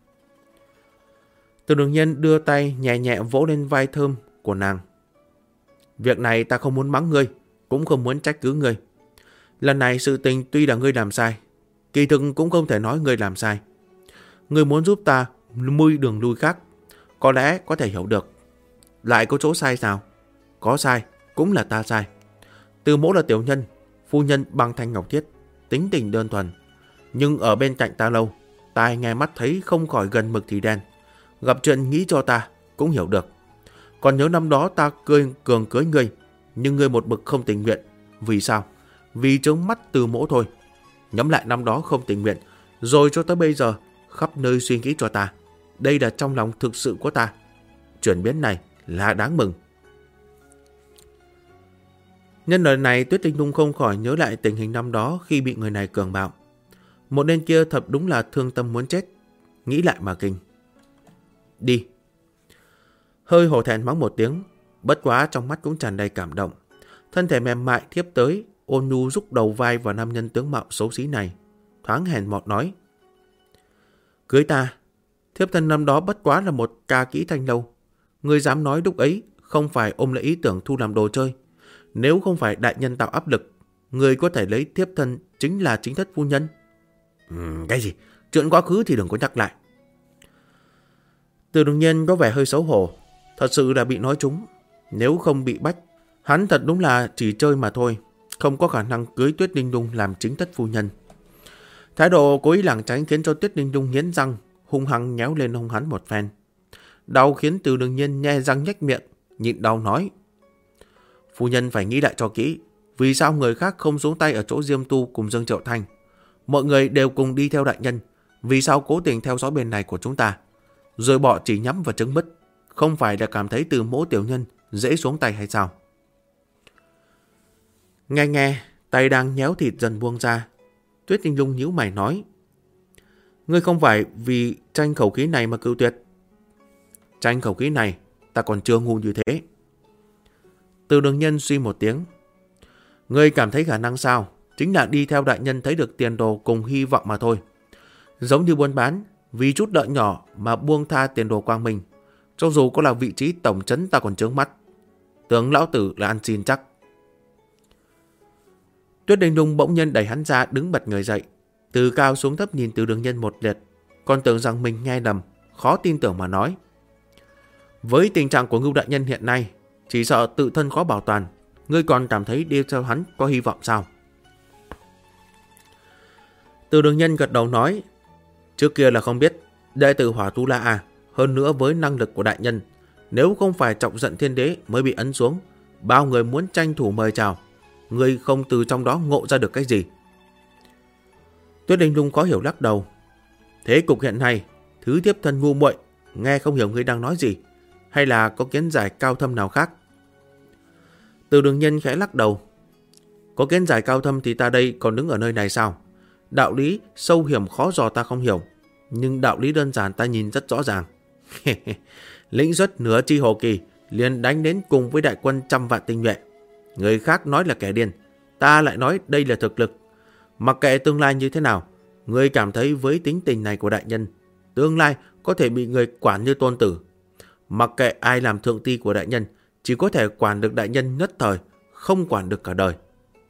Từ Đường Nhân đưa tay nhẹ nhẹ vỗ lên vai thơm của nàng. Việc này ta không muốn mắng ngươi, cũng không muốn trách cứ ngươi. Lần này sự tình tuy là ngươi làm sai, kỳ thực cũng không thể nói ngươi làm sai. Ngươi muốn giúp ta mui đường lui khác, có lẽ có thể hiểu được. Lại có chỗ sai sao? Có sai, cũng là ta sai. Từ Mỗ là tiểu nhân, phu nhân băng thanh ngọc thiết, tính tình đơn thuần. Nhưng ở bên cạnh ta lâu, tai nghe mắt thấy không khỏi gần mực thì đen. Gặp chuyện nghĩ cho ta, cũng hiểu được. Còn nhớ năm đó ta cường cưới ngươi, nhưng ngươi một mực không tình nguyện. Vì sao? Vì trướng mắt Từ Mỗ thôi. Nhắm lại năm đó không tình nguyện, rồi cho tới bây giờ, khắp nơi suy nghĩ cho ta. Đây là trong lòng thực sự của ta. Chuyển biến này là đáng mừng. Nhân lần này Tuyết Đình Nhung không khỏi nhớ lại tình hình năm đó khi bị người này cường bạo. Một tên kia thật đúng là thương tâm muốn chết. Nghĩ lại mà kinh. Đi. Hơi hổ thẹn mắng một tiếng, bất quá trong mắt cũng tràn đầy cảm động. Thân thể mềm mại thiếp tới, ôn nhu rúc đầu vai vào nam nhân tướng mạo xấu xí này, thoáng hèn mọt nói. Cưới ta, thiếp thân năm đó bất quá là một ca kỹ thanh lâu. Ngươi dám nói lúc ấy không phải ôm lấy ý tưởng thu làm đồ chơi. Nếu không phải đại nhân tạo áp lực, ngươi có thể lấy thiếp thân chính là chính thất phu nhân. Cái gì? Chuyện quá khứ thì đừng có nhắc lại. Từ Đường Nhân có vẻ hơi xấu hổ. Thật sự là bị nói trúng. Nếu không bị bách, hắn thật đúng là chỉ chơi mà thôi, không có khả năng cưới Tuyết Đình Nhung làm chính thất phu nhân. Thái độ cố ý lảng tránh khiến cho Tuyết Đình Nhung nghiến răng, hung hăng nhéo lên hông hắn một phen. Đau khiến Từ Đường Nhân nhe răng nhếch miệng, nhịn đau nói. Phu nhân phải nghĩ lại cho kỹ, vì sao người khác không xuống tay ở chỗ Diêm Tu cùng Dương Triệu Thanh? Mọi người đều cùng đi theo đại nhân, vì sao cố tình theo dõi bên này của chúng ta? Rồi bỏ chỉ nhắm vào trứng mứt, không phải là cảm thấy Từ Mỗ tiểu nhân dễ xuống tay hay sao? Nghe, tay đang nhéo thịt dần buông ra. Tuyết Đình Nhung nhíu mày nói. Ngươi không phải vì tranh khẩu khí này mà cự tuyệt. Tranh khẩu khí này, ta còn chưa ngu như thế. Từ Đường Nhân suy một tiếng. Ngươi cảm thấy khả năng sao? Chính là đi theo đại nhân thấy được tiền đồ cùng hy vọng mà thôi. Giống như buôn bán, vì chút lợi nhỏ mà buông tha tiền đồ quang minh. Cho dù có là vị trí tổng trấn ta còn chướng mắt. Tưởng lão tử là ăn xin chắc. Tuyết Đình Nhung bỗng nhiên đẩy hắn ra, đứng bật người dậy, từ cao xuống thấp nhìn Từ Đường Nhân một lượt, còn tưởng rằng mình nghe lầm, khó tin tưởng mà nói: với tình trạng của Ngưu đại nhân hiện nay, chỉ sợ tự thân khó bảo toàn, ngươi còn cảm thấy đi theo hắn có hy vọng sao? Từ Đường Nhân gật đầu nói: trước kia là không biết, đệ tử Hỏa Tu La à, hơn nữa với năng lực của đại nhân, nếu không phải chọc giận thiên đế mới bị ấn xuống, bao người muốn tranh thủ mời chào, ngươi không từ trong đó ngộ ra được cái gì? Tuyết Đình Nhung khó hiểu lắc đầu: thế cục hiện nay, thứ thiếp thân ngu muội, nghe không hiểu ngươi đang nói gì, hay là có kiến giải cao thâm nào khác? Từ Đường Nhân khẽ lắc đầu: có kiến giải cao thâm thì ta đây còn đứng ở nơi này sao? Đạo lý sâu hiểm khó dò ta không hiểu, nhưng đạo lý đơn giản ta nhìn rất rõ ràng. Lĩnh xuất nửa chi hồ kỳ, liền đánh đến cùng với đại quân 100 vạn tinh nhuệ. Người khác nói là kẻ điên, ta lại nói đây là thực lực. Mặc kệ tương lai như thế nào, người cảm thấy với tính tình này của đại nhân, tương lai có thể bị người quản như tôn tử. Mặc kệ ai làm thượng ti của đại nhân, chỉ có thể quản được đại nhân nhất thời, không quản được cả đời.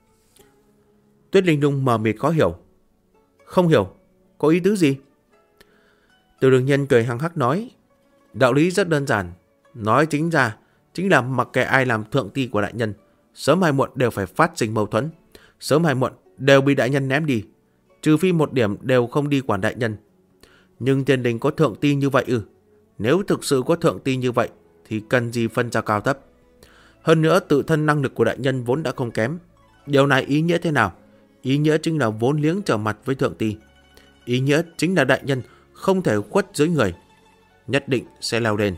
Tuyết Linh Nhung mờ mịt khó hiểu: không hiểu, có ý tứ gì? Từ Đường Nhân cười hăng hắc nói: đạo lý rất đơn giản, nói chính ra chính là mặc kệ ai làm thượng ti của đại nhân, sớm hay muộn đều phải phát sinh mâu thuẫn, sớm hay muộn đều bị đại nhân ném đi, trừ phi một điểm đều không đi quản đại nhân. Nhưng thiên đình có thượng ti như vậy ư? Nếu thực sự có thượng ti như vậy thì cần gì phân ra cao thấp? Hơn nữa tự thân năng lực của đại nhân vốn đã không kém. Điều này ý nghĩa thế nào? Ý nghĩa chính là vốn liếng trở mặt với thượng ti. Ý nghĩa chính là đại nhân không thể khuất dưới người, nhất định sẽ leo lên.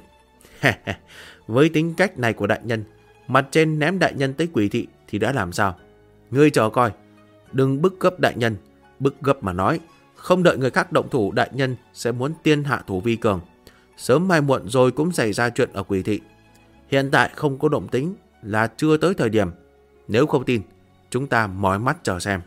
Với tính cách này của đại nhân, mặt trên ném đại nhân tới quỷ thị thì đã làm sao? Ngươi chờ coi, đừng bức gấp đại nhân. Bức gấp mà nói, không đợi người khác động thủ, đại nhân sẽ muốn tiên hạ thủ vi cường. Sớm mai muộn rồi cũng xảy ra chuyện ở quỷ thị. Hiện tại không có động tĩnh là chưa tới thời điểm. Nếu không tin, chúng ta mỏi mắt chờ xem.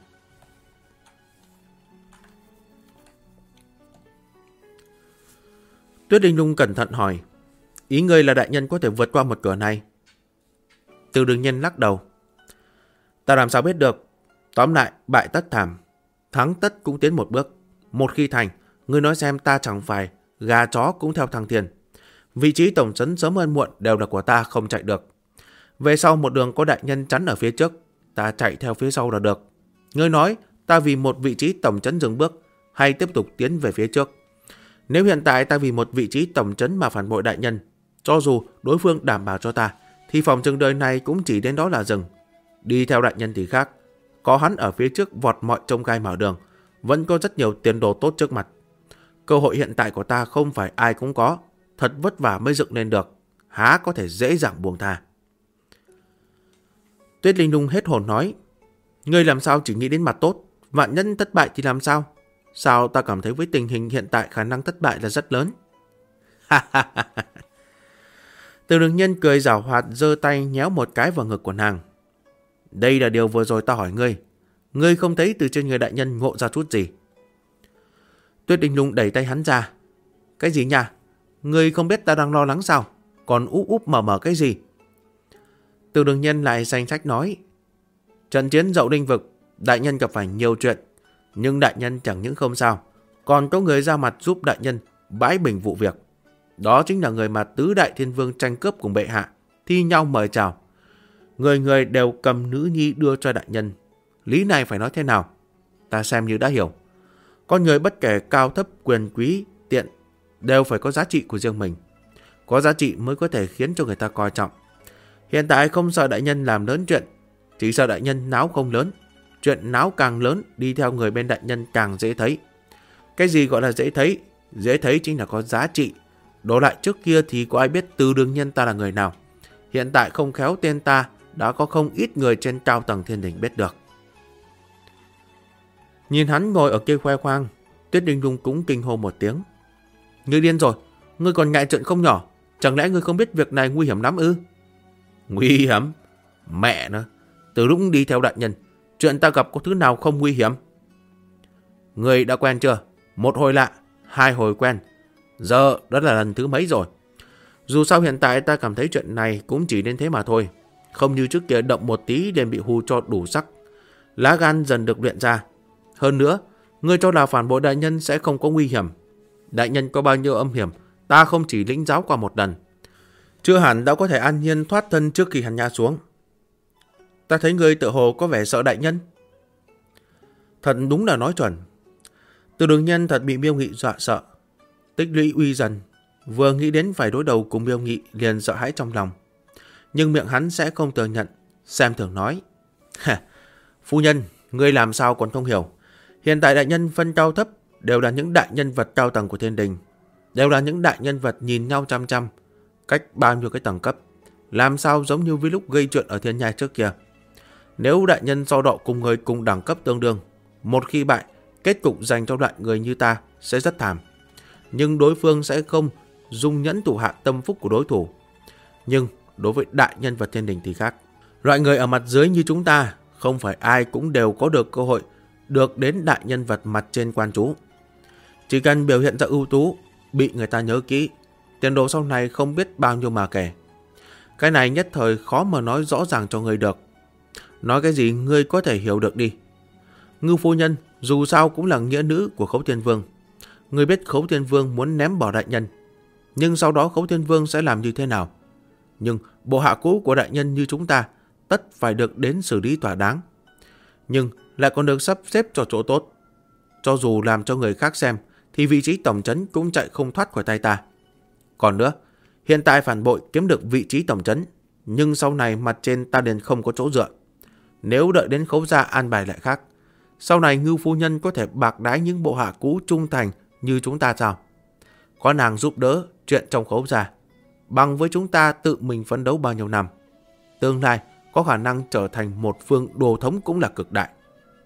Tuyết Đình Nhung cẩn thận hỏi: ý ngươi là đại nhân có thể vượt qua một cửa này? Từ Đường Nhân lắc đầu: ta làm sao biết được. Tóm lại, bại tất thảm, thắng tất cũng tiến một bước. Một khi thành, ngươi nói xem ta chẳng phải gà chó cũng theo thăng thiên. Vị trí tổng trấn sớm hơn muộn đều là của ta, không chạy được. Về sau một đường có đại nhân chắn ở phía trước, ta chạy theo phía sau là được. Ngươi nói ta vì một vị trí tổng trấn dừng bước, hay tiếp tục tiến về phía trước? Nếu hiện tại ta vì một vị trí tổng trấn mà phản bội đại nhân, cho dù đối phương đảm bảo cho ta, thì phòng chừng đời này cũng chỉ đến đó là dừng. Đi theo đại nhân thì khác, có hắn ở phía trước vọt mọi trông gai mở đường, vẫn có rất nhiều tiền đồ tốt trước mặt. Cơ hội hiện tại của ta không phải ai cũng có, thật vất vả mới dựng lên được, há có thể dễ dàng buông tha. Tuyết Linh Nhung hết hồn nói: ngươi làm sao chỉ nghĩ đến mặt tốt, vạn nhân thất bại thì làm sao? Sao ta cảm thấy với tình hình hiện tại khả năng thất bại là rất lớn? Từ Đường Nhân cười giảo hoạt, giơ tay nhéo một cái vào ngực của nàng. Đây là điều vừa rồi ta hỏi ngươi, ngươi không thấy từ trên người đại nhân ngộ ra chút gì? Tuyết Đình Nhung đẩy tay hắn ra. Cái gì nha? Ngươi không biết ta đang lo lắng sao? Còn úp úp mở cái gì? Từ Đường Nhân lại danh sách nói: trận chiến Dậu Đinh Vực, đại nhân gặp phải nhiều chuyện, nhưng đại nhân chẳng những không sao, còn có người ra mặt giúp đại nhân bãi bình vụ việc. Đó chính là người mà tứ đại thiên vương tranh cướp cùng bệ hạ, thi nhau mời chào. Người người đều cầm nữ nhi đưa cho đại nhân. Lý này phải nói thế nào? Ta xem như đã hiểu. Con người bất kể cao thấp, quyền quý, tiện, đều phải có giá trị của riêng mình. Có giá trị mới có thể khiến cho người ta coi trọng. Hiện tại không sợ đại nhân làm lớn chuyện, chỉ sợ đại nhân náo không lớn. Chuyện náo càng lớn, đi theo người bên đại nhân càng dễ thấy. Cái gì gọi là dễ thấy? Dễ thấy chính là có giá trị. Đổ lại trước kia thì có ai biết Từ Đường Nhân ta là người nào? Hiện tại không khéo tên ta đã có không ít người trên cao tầng thiên đình biết được. Nhìn hắn ngồi ở kia khoe khoang, Tuyết Đình Nhung cũng kinh hô một tiếng. Ngươi điên rồi, ngươi còn ngại chuyện không nhỏ, chẳng lẽ ngươi không biết việc này nguy hiểm lắm ư? Nguy hiểm? Mẹ nó, từ lúc đi theo đại nhân, chuyện ta gặp có thứ nào không nguy hiểm? Ngươi đã quen chưa? Một hồi lạ, hai hồi quen, giờ đó là lần thứ mấy rồi? Dù sao hiện tại ta cảm thấy chuyện này cũng chỉ đến thế mà thôi, không như trước kia động một tí liền bị hù cho đủ sắc. lá gan dần được luyện ra. Hơn nữa, ngươi cho là phản bội đại nhân sẽ không có nguy hiểm. Đại nhân có bao nhiêu âm hiểm, ta không chỉ lĩnh giáo qua một lần. Chưa hẳn đã có thể an nhiên thoát thân trước khi hắn ngã xuống. Ta thấy ngươi tự hồ có vẻ sợ đại nhân. Thật đúng là nói chuẩn. Từ Đường Nhân thật bị Miêu Nghị dọa sợ. Tích lũy uy dần, vừa nghĩ đến phải đối đầu cùng Miêu Nghị liền sợ hãi trong lòng. Nhưng miệng hắn sẽ không thừa nhận, xem thường nói. Phu nhân, ngươi làm sao còn không hiểu. Hiện tại đại nhân phân cao thấp đều là những đại nhân vật cao tầng của thiên đình. Đều là những đại nhân vật nhìn nhau chăm chăm, cách bao nhiêu cái tầng cấp. Làm sao giống như với lúc gây chuyện ở thiên nhai trước kia. Nếu đại nhân so đọ cùng người cùng đẳng cấp tương đương, một khi bại, kết cục dành cho loại người như ta sẽ rất thảm. Nhưng đối phương sẽ không dung nhẫn thủ hạ tâm phúc của đối thủ. Nhưng đối với đại nhân vật thiên đình thì khác. Loại người ở mặt dưới như chúng ta, không phải ai cũng đều có được cơ hội được đến đại nhân vật mặt trên quan chú. Chỉ cần biểu hiện ra ưu tú, bị người ta nhớ kỹ, tiền đồ sau này không biết bao nhiêu mà kể. Cái này nhất thời khó mà nói rõ ràng cho người được. Nói cái gì ngươi có thể hiểu được đi. Ngưu phu nhân dù sao cũng là nghĩa nữ của Khấu Thiên Vương. Ngươi biết Khấu Thiên Vương muốn ném bỏ đại nhân, nhưng sau đó Khấu Thiên Vương sẽ làm như thế nào? Nhưng bộ hạ cũ của đại nhân như chúng ta tất phải được đến xử lý thỏa đáng, nhưng lại còn được sắp xếp cho chỗ tốt. Cho dù làm cho người khác xem thì vị trí tổng trấn cũng chạy không thoát khỏi tay ta. Còn nữa, hiện tại phản bội kiếm được vị trí tổng trấn, nhưng sau này mặt trên ta liền không có chỗ dựa. Nếu đợi đến Khấu gia an bài lại khác, sau này Ngưu phu nhân có thể bạc đái những bộ hạ cũ trung thành như chúng ta sao? Có nàng giúp đỡ chuyện trong Khấu gia, bằng với chúng ta tự mình phấn đấu bao nhiêu năm, tương lai có khả năng trở thành một phương đồ thống cũng là cực đại.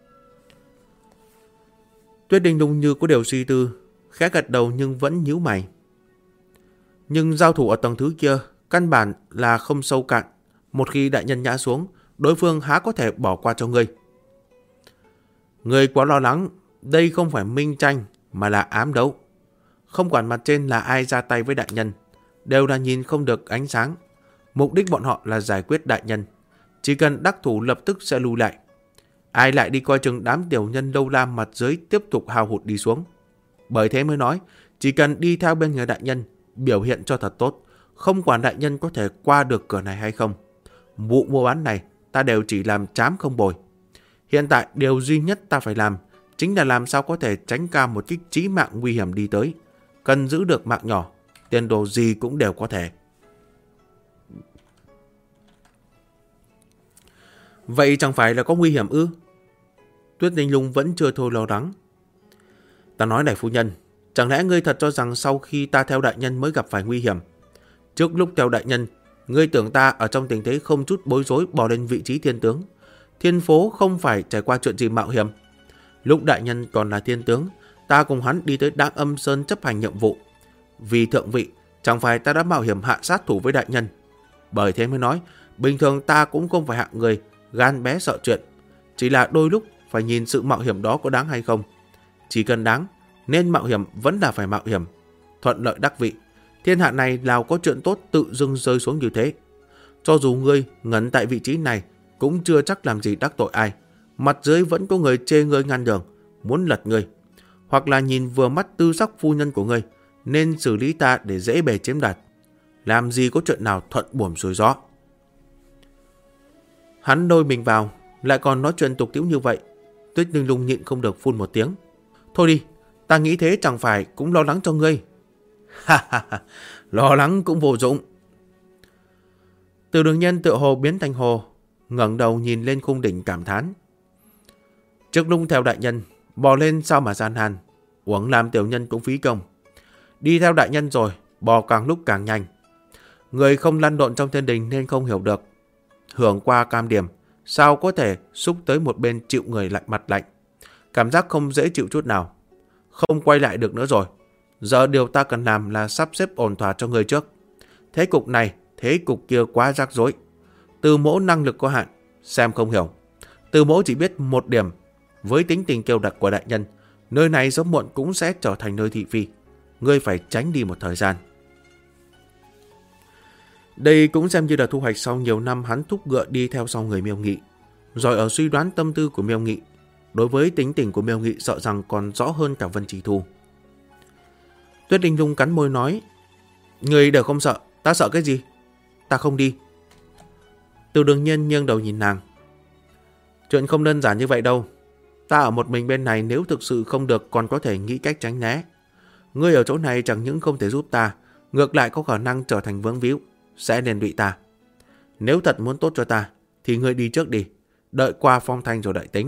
Tuyết Đình Lung như có điều suy tư, khẽ gật đầu nhưng vẫn nhíu mày. Nhưng giao thủ ở tầng thứ kia căn bản là không sâu cạn. Một khi đại nhân ngã xuống, đối phương há có thể bỏ qua cho ngươi. Ngươi quá lo lắng, đây không phải minh tranh mà là ám đấu. Không quản mặt trên là ai ra tay với đại nhân, đều là nhìn không được ánh sáng. Mục đích bọn họ là giải quyết đại nhân. Chỉ cần đắc thủ lập tức sẽ lùi lại. Ai lại đi coi chừng đám tiểu nhân lâu la mặt dưới tiếp tục hao hụt đi xuống. Bởi thế mới nói, chỉ cần đi theo bên người đại nhân, biểu hiện cho thật tốt, không quản đại nhân có thể qua được cửa này hay không. Vụ mua bán này ta đều chỉ làm chám không bồi. Hiện tại điều duy nhất ta phải làm chính là làm sao có thể tránh ca một kích chí mạng nguy hiểm đi tới. Cần giữ được mạng nhỏ, tiền đồ gì cũng đều có thể. Vậy chẳng phải là có nguy hiểm ư? Tuyết Ninh Lung vẫn chưa thôi lo lắng. Ta nói này phu nhân, chẳng lẽ ngươi thật cho rằng sau khi ta theo đại nhân mới gặp phải nguy hiểm? Trước lúc theo đại nhân, ngươi tưởng ta ở trong tình thế không chút bối rối bỏ lên vị trí thiên tướng. Thiên phố không phải trải qua chuyện gì mạo hiểm. Lúc đại nhân còn là thiên tướng, ta cùng hắn đi tới Đáng Âm Sơn chấp hành nhiệm vụ. Vì thượng vị, chẳng phải ta đã mạo hiểm hạ sát thủ với đại nhân. Bởi thế mới nói, bình thường ta cũng không phải hạng người gan bé sợ chuyện. Chỉ là đôi lúc phải nhìn sự mạo hiểm đó có đáng hay không. Chỉ cần đáng, nên mạo hiểm vẫn là phải mạo hiểm. Thuận lợi đắc vị, thiên hạ này nào có chuyện tốt tự dưng rơi xuống như thế. Cho dù ngươi ngẩn tại vị trí này, cũng chưa chắc làm gì đắc tội ai. Mặt dưới vẫn có người chê ngươi ngăn đường, muốn lật ngươi. Hoặc là nhìn vừa mắt tư sắc phu nhân của ngươi, nên xử lý ta để dễ bề chiếm đoạt. Làm gì có chuyện nào thuận buồm xuôi gió. Hắn đôi mình vào, lại còn nói chuyện tục tĩu như vậy. Tuyết Ninh Lung nhịn không được phun một tiếng. Thôi đi, ta nghĩ thế chẳng phải cũng lo lắng cho ngươi. Ha ha ha, lo lắng cũng vô dụng. Từ Đường Nhân tựa hồ biến thành hồ, ngẩng đầu nhìn lên khung đỉnh cảm thán. Trước lung theo đại nhân, bò lên sao mà gian nan, uổng làm tiểu nhân cũng phí công. Đi theo đại nhân rồi, bò càng lúc càng nhanh. Người không lăn lộn trong thiên đình nên không hiểu được. Hưởng qua cam điểm, sao có thể xúc tới một bên chịu người lạnh mặt lạnh. Cảm giác không dễ chịu chút nào. Không quay lại được nữa rồi. Giờ điều ta cần làm là sắp xếp ổn thỏa cho người trước. Thế cục này, thế cục kia quá rắc rối. Từ Mỗ năng lực có hạn, xem không hiểu. Từ Mỗ chỉ biết một điểm. Với tính tình kiêu đặc của đại nhân, nơi này sớm muộn cũng sẽ trở thành nơi thị phi. Ngươi phải tránh đi một thời gian. Đây cũng xem như là thu hoạch sau nhiều năm hắn thúc ngựa đi theo sau người Miêu Nghị. Rồi ở suy đoán tâm tư của Miêu Nghị. Đối với tính tình của Miêu Nghị sợ rằng còn rõ hơn cả Vân Chỉ Thu. Tuyết Linh Lung cắn môi nói, người đều không sợ, ta sợ cái gì? Ta không đi. Từ Đường Nhiên nghiêng đầu nhìn nàng. Chuyện không đơn giản như vậy đâu. Ta ở một mình bên này, nếu thực sự không được còn có thể nghĩ cách tránh né. Ngươi ở chỗ này chẳng những không thể giúp ta, ngược lại có khả năng trở thành vướng víu, sẽ liên lụy ta. Nếu thật muốn tốt cho ta, thì ngươi đi trước đi, đợi qua phong thanh rồi đợi tính.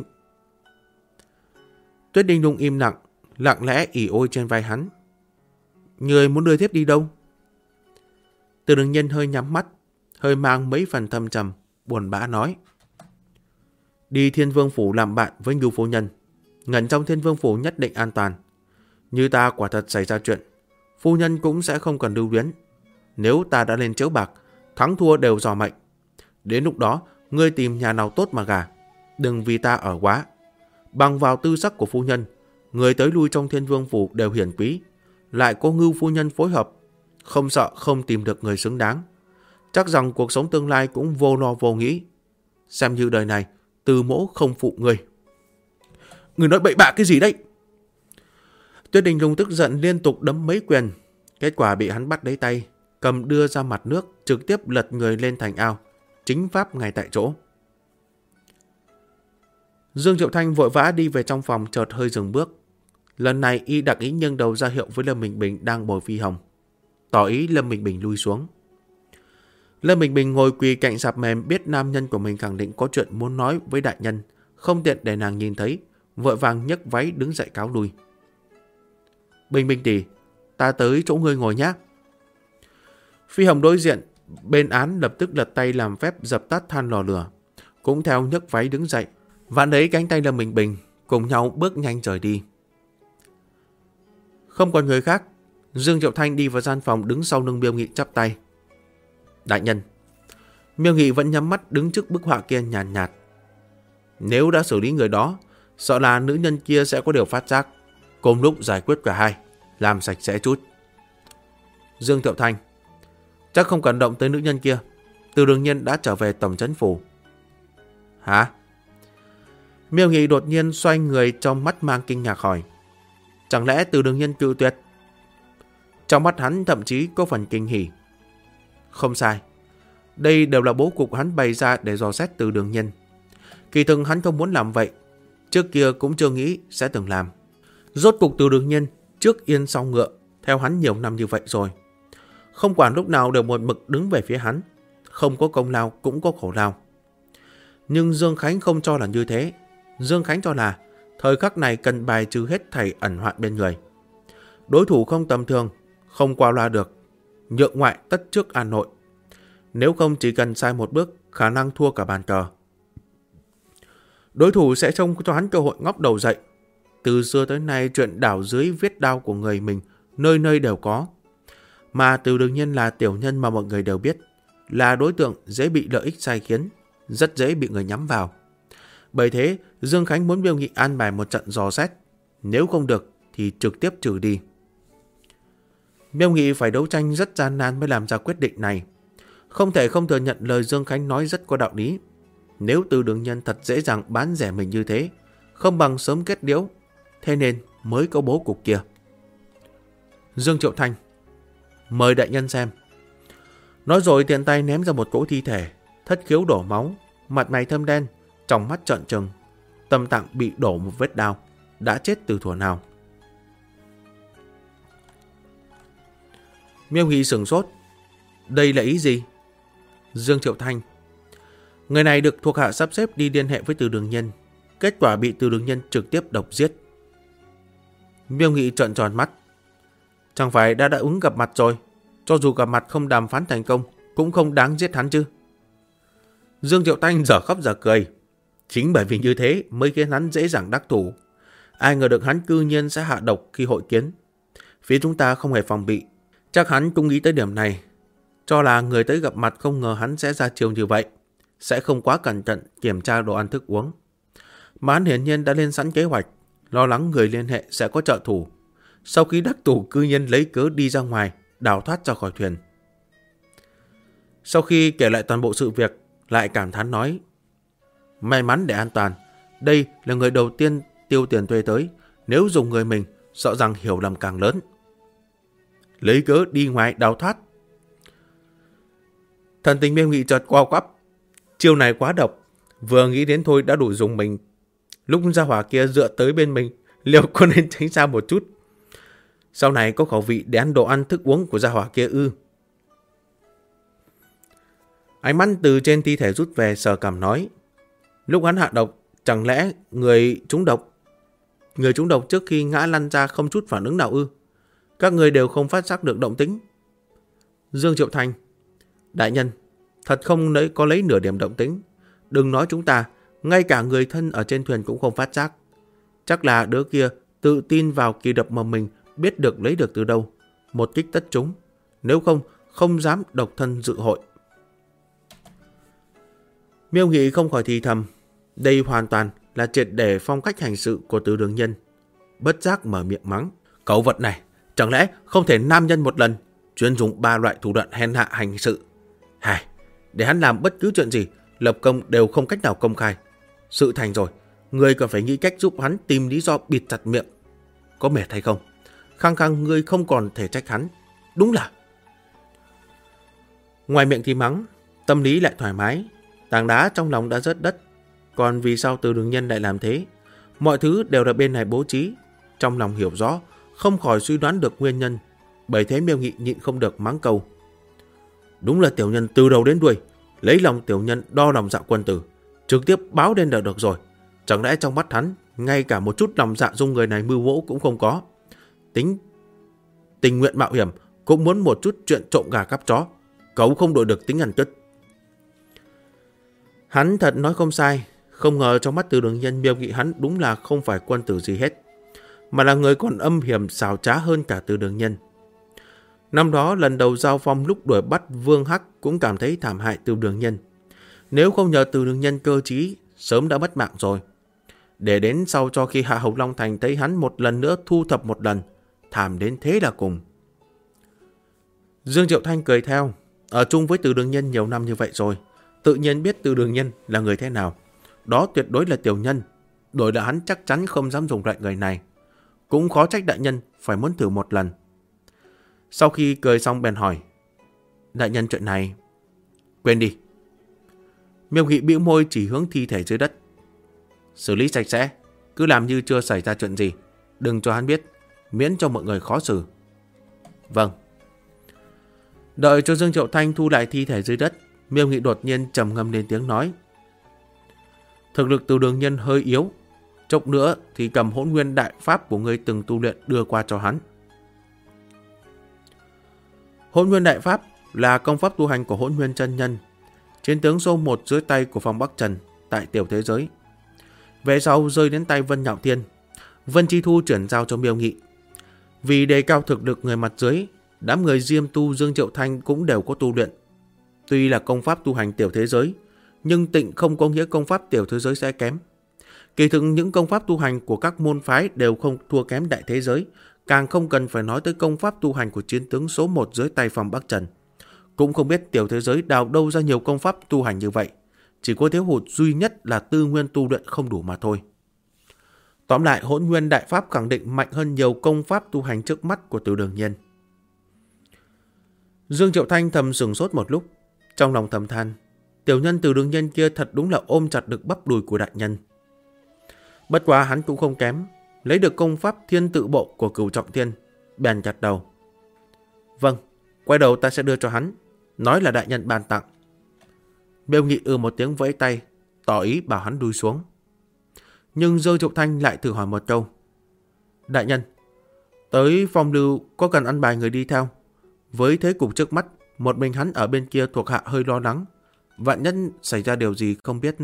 Tuyết Linh Lung im lặng, lặng lẽ ỉ ôi trên vai hắn. Ngươi muốn đưa thiếp đi đâu? Từ Đường Nhiên hơi nhắm mắt, hơi mang mấy phần thâm trầm, buồn bã nói. Đi Thiên Vương Phủ làm bạn với Ngưu phu nhân. Ngẩn trong Thiên Vương Phủ nhất định an toàn. Như ta quả thật xảy ra chuyện, phu nhân cũng sẽ không cần lưu luyến. Nếu ta đã lên chiếu bạc, thắng thua đều dò mệnh. Đến lúc đó, ngươi tìm nhà nào tốt mà gả. Đừng vì ta ở quá. Bằng vào tư sắc của phu nhân, người tới lui trong Thiên Vương Phủ đều hiển quý. Lại có Ngưu phu nhân phối hợp, không sợ không tìm được người xứng đáng. Chắc rằng cuộc sống tương lai cũng vô lo vô nghĩ. Xem như đời này, Từ Mỗ không phụ ngươi. Ngươi nói bậy bạ cái gì đấy? Tuyết Linh Lung tức giận liên tục đấm mấy quyền. Kết quả bị hắn bắt lấy tay, cầm đưa ra mặt nước, trực tiếp lật người lên thành ao, chính pháp ngay tại chỗ. Dương Triệu Thanh vội vã đi về trong phòng, chợt hơi dừng bước. Lần này y đặc ý nghiêng đầu ra hiệu với Lâm Bình Bình đang bồi phi hồng, tỏ ý Lâm Bình Bình lui xuống. Lâm Bình Bình ngồi quỳ cạnh sạp mềm, biết nam nhân của mình khẳng định có chuyện muốn nói với đại nhân, không tiện để nàng nhìn thấy, vội vàng nhấc váy đứng dậy cáo lui. Bình Bình tỷ, ta tới chỗ ngươi ngồi nhé. Phi hồng đối diện bên án lập tức lật tay làm phép dập tắt than lò lửa, cũng theo nhấc váy đứng dậy, vặn lấy cánh tay Lâm Bình Bình, cùng nhau bước nhanh rời đi. Không còn người khác, Dương Triệu Thanh đi vào gian phòng, đứng sau lưng Miêu Nghị chắp tay. Đại nhân. Miêu Nghị vẫn nhắm mắt đứng trước bức họa kia nhàn nhạt. Nếu đã xử lý người đó, sợ là nữ nhân kia sẽ có điều phát giác, cùng lúc giải quyết cả hai, làm sạch sẽ chút. Dương Triệu Thanh. Chắc không cần động tới nữ nhân kia. Từ Đường Nhiên đã trở về tổng trấn phủ. Hả? Miêu Nghị đột nhiên xoay người, trong mắt mang kinh ngạc hỏi. Chẳng lẽ Từ Đường Nhiên cự tuyệt? Trong mắt hắn thậm chí có phần kinh hỉ. Không sai. Đây đều là bố cục hắn bày ra để dò xét Từ Đường Nhiên. Kỳ thực hắn không muốn làm vậy. Trước kia cũng chưa nghĩ sẽ từng làm. Rốt cục Từ Đường Nhiên trước yên sau ngựa, theo hắn nhiều năm như vậy rồi. Không quản lúc nào đều một mực đứng về phía hắn. Không có công lao cũng có khổ lao. Nhưng Dương Khánh không cho là như thế. Dương Khánh cho là thời khắc này cần bài trừ hết thảy ẩn hoạn bên người. Đối thủ không tầm thường, không qua loa được. Nhượng ngoại tất trước an nội. Nếu không chỉ cần sai một bước, khả năng thua cả bàn cờ. Đối thủ sẽ trông cho hắn cơ hội ngóc đầu dậy. Từ xưa tới nay chuyện đảo dưới viết đao của người mình nơi nơi đều có. Mà Từ Đường Nhiên là tiểu nhân mà mọi người đều biết, là đối tượng dễ bị lợi ích sai khiến, rất dễ bị người nhắm vào. Bởi thế, Dương Khánh muốn Miêu Nghị an bài một trận dò xét. Nếu không được thì trực tiếp trừ đi. Miêu Nghị phải đấu tranh rất gian nan mới làm ra quyết định này. Không thể không thừa nhận lời Dương Khánh nói rất có đạo lý. Nếu Từ Đường Nhiên thật dễ dàng bán rẻ mình như thế, không bằng sớm kết liễu. Thế nên mới có bố cục kia. Dương Triệu Thanh. Mời đại nhân xem. Nói rồi tiện tay ném ra một cỗ thi thể, thất khiếu đổ máu, mặt mày thâm đen, trong mắt trợn trừng, tâm tạng bị đổ một vết đao, đã chết từ thuở nào. Miêu Nghị sửng sốt. Đây là ý gì? Dương Triệu Thanh. Người này được thuộc hạ sắp xếp đi liên hệ với Từ Đường Nhiên, kết quả bị Từ Đường Nhiên trực tiếp độc giết. Miêu Nghị trợn tròn mắt. Chẳng phải đã ứng gặp mặt rồi, cho dù gặp mặt không đàm phán thành công cũng không đáng giết hắn chứ? Dương Triệu Thanh dở khóc dở cười. Chính bởi vì như thế mới khiến hắn dễ dàng đắc thủ. Ai ngờ được hắn cư nhiên sẽ hạ độc khi hội kiến. Phía chúng ta không hề phòng bị, chắc hắn cũng nghĩ tới điểm này, cho là người tới gặp mặt không ngờ hắn sẽ ra chiêu như vậy, sẽ không quá cẩn thận kiểm tra đồ ăn thức uống. Mà hắn hiển nhiên đã lên sẵn kế hoạch, lo lắng người liên hệ sẽ có trợ thủ. Sau khi đắc thủ cư nhiên lấy cớ đi ra ngoài, đào thoát ra khỏi thuyền. Sau khi kể lại toàn bộ sự việc, lại cảm thán nói. May mắn để an toàn, đây là người đầu tiên tiêu tiền thuê tới. Nếu dùng người mình, sợ rằng hiểu lầm càng lớn. Lấy cớ đi ngoài đào thoát. Thần tình Miêu Nghị chợt co quắp. Chiêu này quá độc, vừa nghĩ đến thôi đã đủ dùng mình. Lúc gia hỏa kia dựa tới bên mình, liệu có nên tránh xa một chút? Sau này có khẩu vị để ăn đồ ăn thức uống của gia hỏa kia ư? Ánh mắt từ trên thi thể rút về, sờ cằm nói. Lúc hắn hạ độc, chẳng lẽ người trúng độc trước khi ngã lăn ra không chút phản ứng nào ư? Các người đều không phát giác được động tĩnh. Dương Triệu Thanh. Đại nhân, thật không có lấy nửa điểm động tĩnh. Đừng nói chúng ta, ngay cả người thân ở trên thuyền cũng không phát giác. Chắc là đứa kia tự tin vào kỳ độc mà mình biết được lấy được từ đâu. Một kích tất trúng. Nếu không, không dám độc thân dự hội. Miêu Nghị không khỏi thì thầm. Đây hoàn toàn là triệt để phong cách hành sự của Từ Đường Nhân. Bất giác mở miệng mắng. Cẩu vật này, chẳng lẽ không thể nam nhân một lần, chuyên dùng 3 loại thủ đoạn hèn hạ hành sự. Hài, để hắn làm bất cứ chuyện gì, lập công đều không cách nào công khai. Sự thành rồi, người còn phải nghĩ cách giúp hắn tìm lý do bịt chặt miệng. Có mệt hay không? Khăng khăng ngươi không còn thể trách hắn. Đúng là... Ngoài miệng thì mắng, tâm lý lại thoải mái. Tảng đá trong lòng đã rớt đất. Còn vì sao Từ Đường Nhân lại làm thế? Mọi thứ đều là bên này bố trí. Trong lòng hiểu rõ, không khỏi suy đoán được nguyên nhân. Bởi thế Miêu Nghị nhịn không được mắng câu. Đúng là tiểu nhân từ đầu đến đuôi, lấy lòng tiểu nhân đo lòng dạ quân tử, trực tiếp báo lên được rồi. Chẳng lẽ trong mắt hắn, ngay cả một chút lòng dạ dung người này mưu mỗ cũng không có. Tình nguyện mạo hiểm, cũng muốn một chút chuyện trộm gà cắp chó. Cậu không đổi được tính ăn cứt. Hắn thật nói không sai. Không ngờ trong mắt Từ Đường Nhân, Miêu Nghị hắn đúng là không phải quân tử gì hết, mà là người còn âm hiểm xảo trá hơn cả Từ Đường Nhân. Năm đó lần đầu giao phong lúc đuổi bắt Vương Hắc cũng cảm thấy thảm hại Từ Đường Nhân. Nếu không nhờ Từ Đường Nhân cơ trí, sớm đã mất mạng rồi. Để đến sau cho khi Hạ Hầu Long Thành thấy hắn một lần nữa thu thập một lần, thảm đến thế là cùng. Dương Triệu Thanh cười theo. Ở chung với Từ Đường Nhân nhiều năm như vậy rồi, tự nhiên biết Từ Đường Nhân là người thế nào. Đó tuyệt đối là tiểu nhân. Đổi là hắn chắc chắn không dám dùng loại người này. Cũng khó trách đại nhân phải muốn thử một lần. Sau khi cười xong bèn hỏi. Đại nhân, chuyện này quên đi. Miêu Nghị bĩu môi chỉ hướng thi thể dưới đất. Xử lý sạch sẽ, cứ làm như chưa xảy ra chuyện gì. Đừng cho hắn biết, miễn cho mọi người khó xử. Vâng. Đợi cho Dương Triệu Thanh thu lại thi thể dưới đất, Miêu Nghị đột nhiên trầm ngâm lên tiếng nói. Thực lực Từ Đường Nhân hơi yếu, chốc nữa thì cầm Hỗn Nguyên Đại Pháp của ngươi từng tu luyện đưa qua cho hắn. Hỗn Nguyên Đại Pháp là công pháp tu hành của Hỗn Nguyên chân nhân, chiến tướng số 1 dưới tay của Phong Bắc Trần tại tiểu thế giới. Về sau rơi đến tay Vân Nhạo Thiên, Vân Chi Thu chuyển giao cho Miêu Nghị. Vì đề cao thực lực người mặt dưới, đám người Diêm Tu Dương Triệu Thanh cũng đều có tu luyện. Tuy là công pháp tu hành tiểu thế giới, nhưng tịnh không có nghĩa công pháp tiểu thế giới sẽ kém. Kỳ thực những công pháp tu hành của các môn phái đều không thua kém đại thế giới, càng không cần phải nói tới công pháp tu hành của chiến tướng số 1 dưới tay Phong Bắc Trần. Cũng không biết tiểu thế giới đào đâu ra nhiều công pháp tu hành như vậy, chỉ có thiếu hụt duy nhất là tư nguyên tu luyện không đủ mà thôi. Tóm lại, Hỗn Nguyên Đại Pháp khẳng định mạnh hơn nhiều công pháp tu hành trước mắt của Từ Đường Nhân. Dương Triệu Thanh thầm sửng sốt một lúc, trong lòng thầm than, tiểu nhân Từ Đường Nhân kia thật đúng là ôm chặt được bắp đùi của đại nhân. Bất quá hắn cũng không kém, lấy được công pháp Thiên Tự Bộ của Cửu Trọng Thiên, bèn chặt đầu. Vâng, quay đầu ta sẽ đưa cho hắn, nói là đại nhân ban tặng. Miêu Nghị một tiếng vẫy tay, tỏ ý bảo hắn đuôi xuống. Nhưng Dương Triệu Thanh lại thử hỏi một câu. Đại nhân, tới phong lưu có cần ăn bài người đi theo? Với thế cục trước mắt, một mình hắn ở bên kia thuộc hạ hơi lo lắng. Vạn nhất xảy ra điều gì không biết.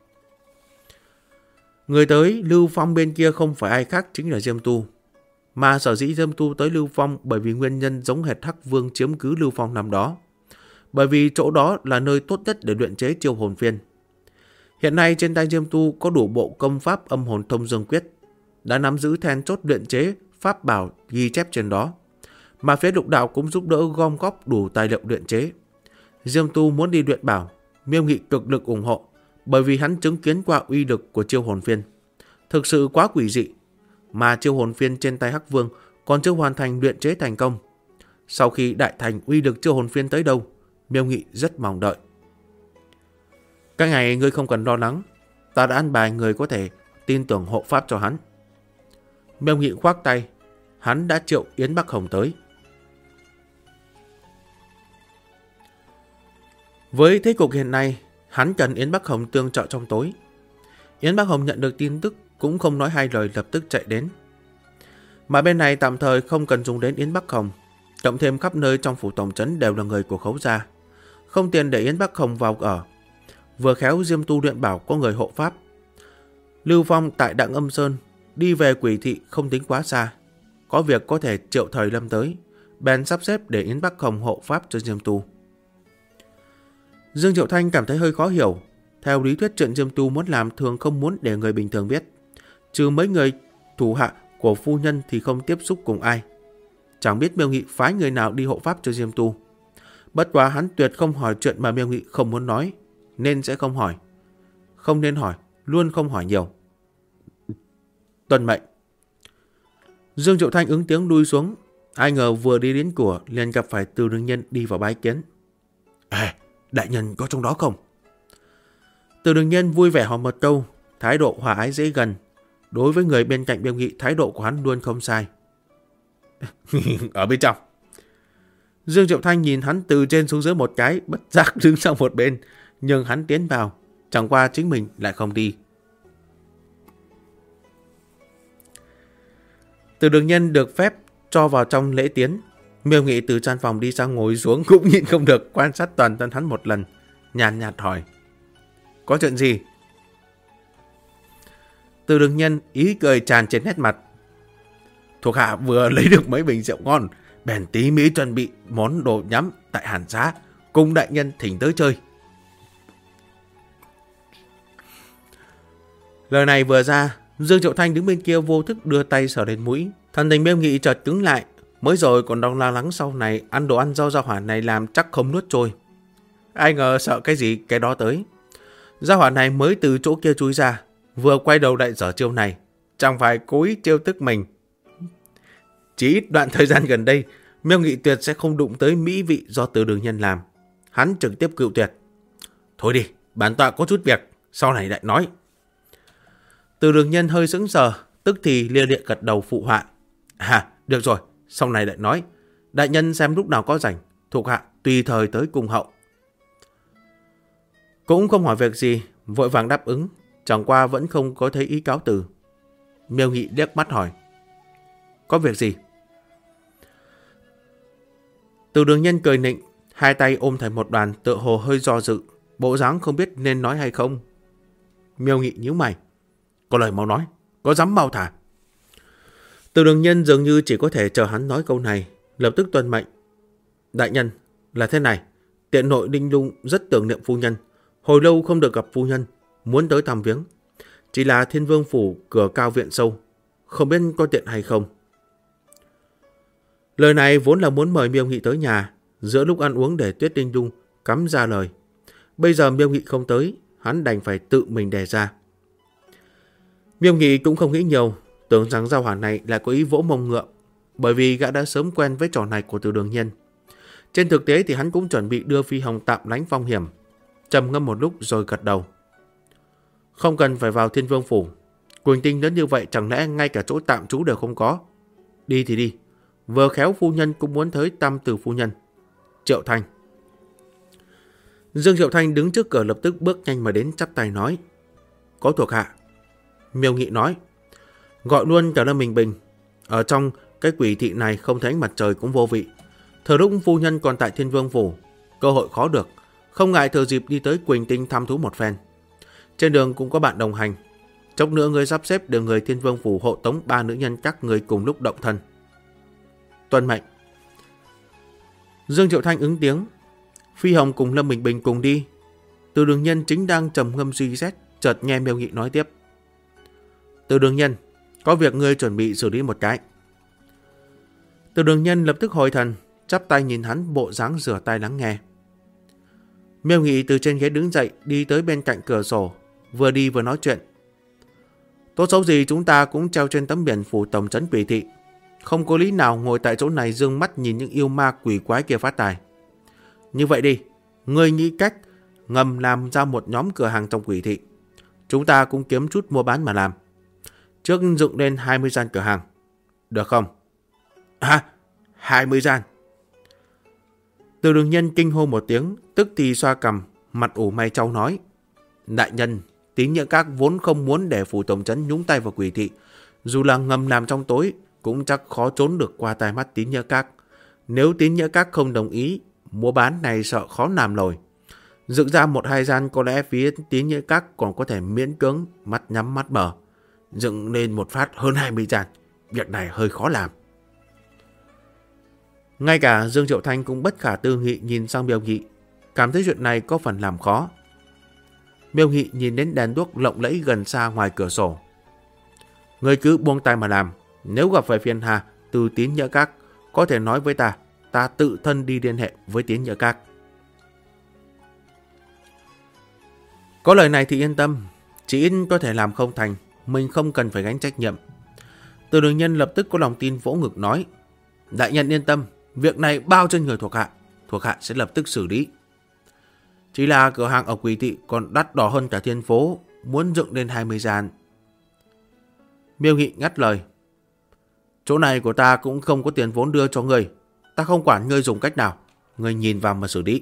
Người tới Lưu Phong bên kia không phải ai khác chính là Diêm Tu. Mà sở dĩ Diêm Tu tới Lưu Phong bởi vì nguyên nhân giống hệt Hắc Vương chiếm cứ Lưu Phong năm đó. Bởi vì chỗ đó là nơi tốt nhất để luyện chế chiêu hồn phiên. Hiện nay trên tay Diêm Tu có đủ bộ công pháp Âm Hồn Thông Dương Quyết, đã nắm giữ then chốt luyện chế pháp bảo ghi chép trên đó. Mà phía Lục Đạo cũng giúp đỡ gom góp đủ tài liệu luyện chế. Diêm Tu muốn đi luyện bảo, Miêu Nghị cực lực ủng hộ, bởi vì hắn chứng kiến qua uy lực của chiêu hồn phiên. Thực sự quá quỷ dị, mà chiêu hồn phiên trên tay Hắc Vương còn chưa hoàn thành luyện chế thành công. Sau khi đại thành uy lực chiêu hồn phiên tới đâu, Miêu Nghị rất mong đợi. Các ngày ngươi không cần lo lắng, ta đã an bài người có thể tin tưởng hộ pháp cho hắn. Miêu Nghị khoác tay, hắn đã triệu Yến Bắc Hồng tới. Với thế cục hiện nay, hắn cần Yến Bắc Hồng tương trợ trong tối. Yến Bắc Hồng nhận được tin tức cũng không nói hai lời, lập tức chạy đến. Mà bên này tạm thời không cần dùng đến Yến Bắc Hồng, cộng thêm khắp nơi trong phủ tổng trấn đều là người của Khấu gia, không tiền để Yến Bắc Hồng vào ở. Vừa khéo Diêm Tu luyện bảo có người hộ pháp. Lưu Phong tại Đặng Âm Sơn đi về Quỷ Thị không tính quá xa, có việc có thể triệu thời lâm tới, bèn sắp xếp để Yến Bắc Hồng hộ pháp cho Diêm Tu. Dương Triệu Thanh cảm thấy hơi khó hiểu. Theo lý thuyết chuyện Diêm Tu muốn làm thường không muốn để người bình thường biết, trừ mấy người thủ hạ của phu nhân thì không tiếp xúc cùng ai. Chẳng biết Miêu Nghị phái người nào đi hộ pháp cho Diêm Tu. Bất quá hắn tuyệt không hỏi chuyện mà Miêu Nghị không muốn nói, nên sẽ không hỏi. Không nên hỏi, luôn không hỏi nhiều. Tuân mệnh. Dương Triệu Thanh ứng tiếng lui xuống. Ai ngờ vừa đi đến cửa liền gặp phải Từ Đường Nhân đi vào bái kiến. Đại nhân có trong đó không? Từ Đường Nhân vui vẻ hỏi một câu, thái độ hòa ái dễ gần. Đối với người bên cạnh Miêu Nghị, thái độ của hắn luôn không sai. Ở bên trong. Dương Triệu Thanh nhìn hắn từ trên xuống dưới một cái, bất giác đứng sang một bên, nhưng hắn tiến vào, chẳng qua chính mình lại không đi. Từ Đường Nhân được phép cho vào trong lễ tiến. Miêu Nghị từ gian phòng đi sang ngồi xuống cũng nhịn không được quan sát toàn thân hắn một lần, nhàn nhạt hỏi: có chuyện gì? Từ Đường Nhân ý cười tràn trên nét mặt. Thuộc hạ vừa lấy được mấy bình rượu ngon, bèn tí mỹ chuẩn bị món đồ nhắm tại Hàn Xá, cùng đại nhân thỉnh tới chơi. Lời này vừa ra, Dương Triệu Thanh đứng bên kia vô thức đưa tay sờ lên mũi. Thần tình Miêu Nghị chợt cứng lại, mới rồi còn đang lo lắng sau này ăn đồ ăn rau gia hỏa này làm chắc không nuốt trôi. Ai ngờ sợ cái gì cái đó tới. Gia hỏa này mới từ chỗ kia chui ra, vừa quay đầu lại dở chiêu này, chẳng phải cố ý trêu tức mình. Chỉ ít đoạn thời gian gần đây, Miêu Nghị tuyệt sẽ không đụng tới mỹ vị do Từ Đường Nhân làm. Hắn trực tiếp cự tuyệt. Thôi đi, bản tọa có chút việc, sau này lại nói. Từ Đường Nhân hơi sững sờ, tức thì lia lịa gật đầu phụ họa. Được rồi, sau này lại nói. Đại nhân xem lúc nào có rảnh, thuộc hạ tùy thời tới cùng hậu. Cũng không hỏi việc gì, vội vàng đáp ứng, chẳng qua vẫn không có thấy ý cáo từ. Miêu Nghị liếc mắt hỏi: có việc gì? Từ Đường Nhân cười nịnh, hai tay ôm thành một đoàn, tựa hồ hơi do dự, bộ dáng không biết nên nói hay không. Miêu Nghị nhíu mày: có lời mau nói, có dám mau thả. Từ Đường Nhân dường như chỉ có thể chờ hắn nói câu này, lập tức tuân mệnh. Đại nhân, là thế này, tiện nội Đinh Dung rất tưởng niệm phu nhân, hồi lâu không được gặp phu nhân, muốn tới thăm viếng. Chỉ là Thiên Vương phủ cửa cao viện sâu, không biết có tiện hay không. Lời này vốn là muốn mời Miêu Nghị tới nhà, giữa lúc ăn uống để Tuyết Đinh Dung cắm ra lời. Bây giờ Miêu Nghị không tới, hắn đành phải tự mình đề ra. Miêu Nghị cũng không nghĩ nhiều, tưởng rằng gia hỏa này lại có ý vỗ mông ngựa, bởi vì gã đã sớm quen với trò này của Từ Đường Nhân. Trên thực tế thì hắn cũng chuẩn bị đưa Phi Hồng tạm lánh phong hiểm. Trầm ngâm một lúc rồi gật đầu. Không cần phải vào Thiên Vương phủ, Quỳnh Tinh lớn như vậy chẳng lẽ ngay cả chỗ tạm trú đều không có. Đi thì đi, vừa khéo phu nhân cũng muốn tới Tam Từ phu nhân. Triệu Thanh. Dương Triệu Thanh đứng trước cửa lập tức bước nhanh mà đến, chắp tay nói: có thuộc hạ. Miêu Nghị nói: gọi luôn cả Lâm Bình Bình. Ở trong cái quỷ thị này không thấy ánh mặt trời cũng vô vị. Thời lúc phu nhân còn tại Thiên Vương phủ, cơ hội khó được, không ngại thừa dịp đi tới Quỳnh Tinh thăm thú một phen. Trên đường cũng có bạn đồng hành. Chốc nữa người sắp xếp được người Thiên Vương phủ hộ tống 3 nữ nhân các người cùng lúc động thân. Tuân mệnh. Dương Triệu Thanh ứng tiếng. Phi Hồng cùng Lâm Bình Bình cùng đi. Từ Đường Nhân chính đang trầm ngâm suy xét, chợt nghe Miêu Nghị nói tiếp: Từ Đường Nhân, có việc ngươi chuẩn bị xử lý một cái. Từ Đường Nhân lập tức hồi thần, chắp tay nhìn hắn bộ dáng rửa tay lắng nghe. Miêu Nghị từ trên ghế đứng dậy đi tới bên cạnh cửa sổ, vừa đi vừa nói chuyện. Tốt xấu gì chúng ta cũng treo trên tấm biển phủ tổng trấn Quỷ Thị. Không có lý nào ngồi tại chỗ này dương mắt nhìn những yêu ma quỷ quái kia phát tài. Như vậy đi, ngươi nghĩ cách ngầm làm ra một nhóm cửa hàng trong Quỷ Thị. Chúng ta cũng kiếm chút mua bán mà làm. Trước dựng lên 20 gian cửa hàng. Được không? 20 gian. Từ Đường Nhân kinh hô một tiếng, tức thì xoa cằm, mặt ủ mày trao nói. Đại nhân, Tín Nghĩa Các vốn không muốn để phủ tổng trấn nhúng tay vào Quỷ Thị. Dù là ngầm làm trong tối, cũng chắc khó trốn được qua tai mắt Tín Nghĩa Các. Nếu Tín Nghĩa Các không đồng ý, mua bán này sợ khó làm nổi. Dựng ra 1-2 gian có lẽ phía Tín Nghĩa Các còn có thể miễn cưỡng, mắt nhắm mắt mở. Dựng lên một phát hơn 20 gian, việc này hơi khó làm. Ngay cả Dương Triệu Thanh cũng bất khả tư nghị nhìn sang Miêu Nghị, cảm thấy chuyện này có phần làm khó. Miêu Nghị nhìn đến đèn đuốc lộng lẫy gần xa ngoài cửa sổ. Ngươi cứ buông tay mà làm, nếu gặp phải phiền hà từ Tín Nghĩa Các, có thể nói với ta, ta tự thân đi liên hệ với Tín Nghĩa Các. Có lời này thì yên tâm, chỉ ít có thể làm không thành, mình không cần phải gánh trách nhiệm. Từ Đường Nhân lập tức có lòng tin vỗ ngực nói. Đại nhân yên tâm, việc này bao trên người thuộc hạ sẽ lập tức xử lý. Chỉ là cửa hàng ở Quỷ Thị còn đắt đỏ hơn cả thiên phố, muốn dựng lên 20 gian. Miêu Nghị ngắt lời. Chỗ này của ta cũng không có tiền vốn đưa cho ngươi, ta không quản ngươi dùng cách nào, ngươi nhìn vào mà xử lý.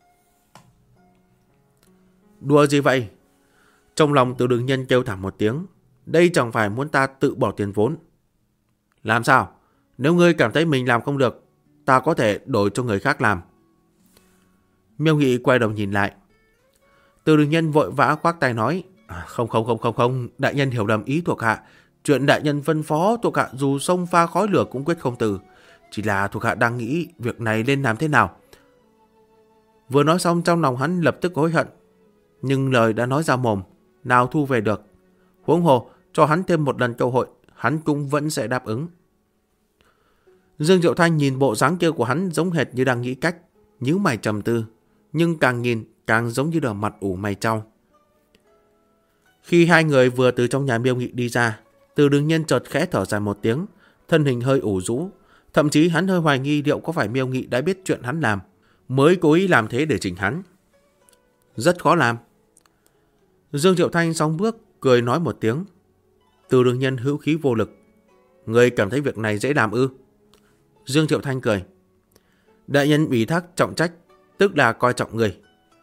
Đùa gì vậy? Trong lòng Từ Đường Nhân kêu thảm một tiếng, đây chẳng phải muốn ta tự bỏ tiền vốn. Làm sao? Nếu ngươi cảm thấy mình làm không được, ta có thể đổi cho người khác làm. Miêu Nghị quay đầu nhìn lại. Từ Đường Nhân vội vã khoác tay nói. Không, đại nhân hiểu lầm ý thuộc hạ. Chuyện đại nhân phân phó thuộc hạ dù sông pha khói lửa cũng quyết không từ. Chỉ là thuộc hạ đang nghĩ việc này nên làm thế nào. Vừa nói xong trong lòng hắn lập tức hối hận. Nhưng lời đã nói ra mồm, nào thu về được. Huống hồ cho hắn thêm một lần cơ hội, hắn cũng vẫn sẽ đáp ứng. Dương Triệu Thanh nhìn bộ dáng kia của hắn giống hệt như đang nghĩ cách, nhíu mày trầm tư, nhưng càng nhìn càng giống như là mặt ủ mày trao. Khi hai người vừa từ trong nhà Miêu Nghị đi ra, Từ Đường Nhân chợt khẽ thở dài một tiếng, thân hình hơi ủ rũ, thậm chí hắn hơi hoài nghi liệu có phải Miêu Nghị đã biết chuyện hắn làm, mới cố ý làm thế để chỉnh hắn. Rất khó làm. Dương Triệu Thanh song bước cười nói một tiếng. Từ Đường Nhân hữu khí vô lực. Người cảm thấy việc này dễ làm ư? Dương Triệu Thanh cười. Đại nhân ủy thác trọng trách, tức là coi trọng người.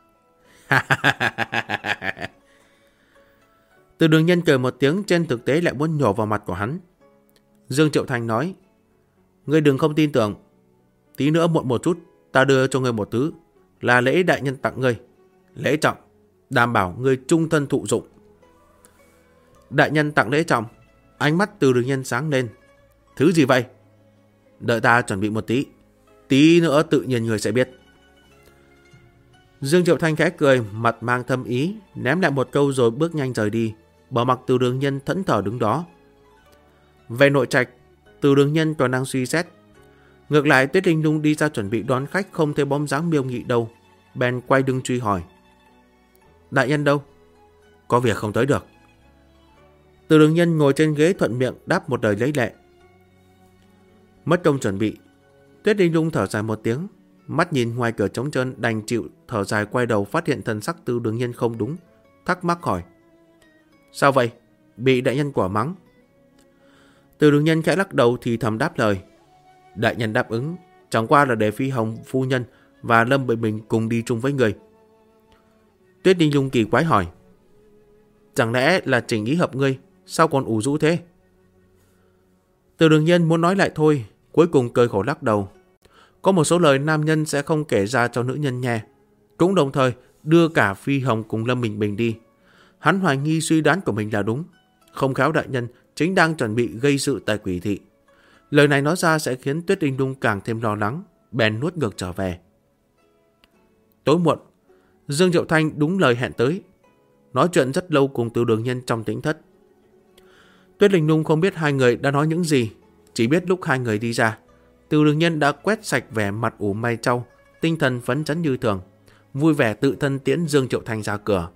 Từ Đường Nhân cười một tiếng, trên thực tế lại muốn nhổ vào mặt của hắn. Dương Triệu Thanh nói. Ngươi đừng không tin tưởng. Tí nữa muộn một chút, ta đưa cho ngươi một thứ, là lễ đại nhân tặng ngươi. Lễ trọng, đảm bảo ngươi trung thân thụ dụng. Đại nhân tặng lễ trọng. Ánh mắt Từ Đường Nhân sáng lên. Thứ gì vậy? Đợi ta chuẩn bị một tí, tí nữa tự nhiên người sẽ biết. Dương Triệu Thanh khẽ cười, mặt mang thâm ý, ném lại một câu rồi bước nhanh rời đi, bỏ mặc Từ Đường Nhân thẫn thờ đứng đó. Về nội trạch, Từ Đường Nhân còn đang suy xét. Ngược lại Tuyết Linh Lung đi ra chuẩn bị đón khách, không thấy bóng dáng Miêu Nghị đâu, bèn quay lưng truy hỏi. Đại nhân đâu? Có việc không tới được. Từ Đường Nhân ngồi trên ghế thuận miệng đáp một lời lấy lệ. Mất công chuẩn bị, Tuyết Linh Lung thở dài một tiếng, mắt nhìn ngoài cửa trống trơn, đành chịu thở dài, quay đầu phát hiện thần sắc Từ Đường Nhân không đúng, thắc mắc hỏi. Sao vậy? Bị đại nhân quả mắng? Từ Đường Nhân khẽ lắc đầu thì thầm đáp lời. Đại nhân đáp ứng, chẳng qua là để Phi Hồng phu nhân và Lâm Bệ Bình cùng đi chung với người. Tuyết Linh Lung kỳ quái hỏi. Chẳng lẽ là trình ý hợp ngươi, sao còn ủ rũ thế? Từ Đường Nhân muốn nói lại thôi, cuối cùng cười khổ lắc đầu. Có một số lời nam nhân sẽ không kể ra cho nữ nhân nghe, cũng đồng thời đưa cả Phi Hồng cùng Lâm Bình Bình đi. Hắn hoài nghi suy đoán của mình là đúng, không khéo đại nhân chính đang chuẩn bị gây sự tại Quỷ Thị. Lời này nói ra sẽ khiến Tuyết Linh Lung càng thêm lo lắng, bèn nuốt ngược trở về. Tối muộn, Dương Triệu Thanh đúng lời hẹn tới, nói chuyện rất lâu cùng Từ Đường Nhân trong tĩnh thất. Tuyết Linh Lung không biết hai người đã nói những gì, chỉ biết lúc hai người đi ra, Từ Đường Nhân đã quét sạch vẻ mặt ủ mày trao, tinh thần phấn chấn như thường, vui vẻ tự thân tiễn Dương Triệu Thanh ra cửa.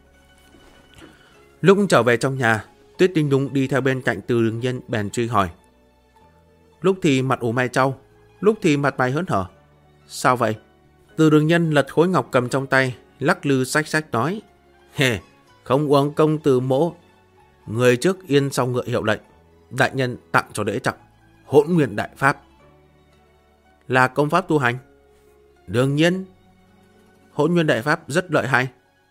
Lúc trở về trong nhà, Tuyết Đinh Nhung đi theo bên cạnh Từ Đường Nhân bèn truy hỏi. Lúc thì mặt ủ mày trao, lúc thì mặt mày hớn hở. Sao vậy? Từ Đường Nhân lật khối ngọc cầm trong tay, lắc lư xách xách nói. Hề, không uống công từ mỗ. Người trước yên sau ngựa hiệu lệnh, đại nhân tặng cho đễ trọng Hỗn Nguyên Đại Pháp. Là công pháp tu hành? Đương nhiên. Hỗn Nguyên Đại Pháp rất lợi hại.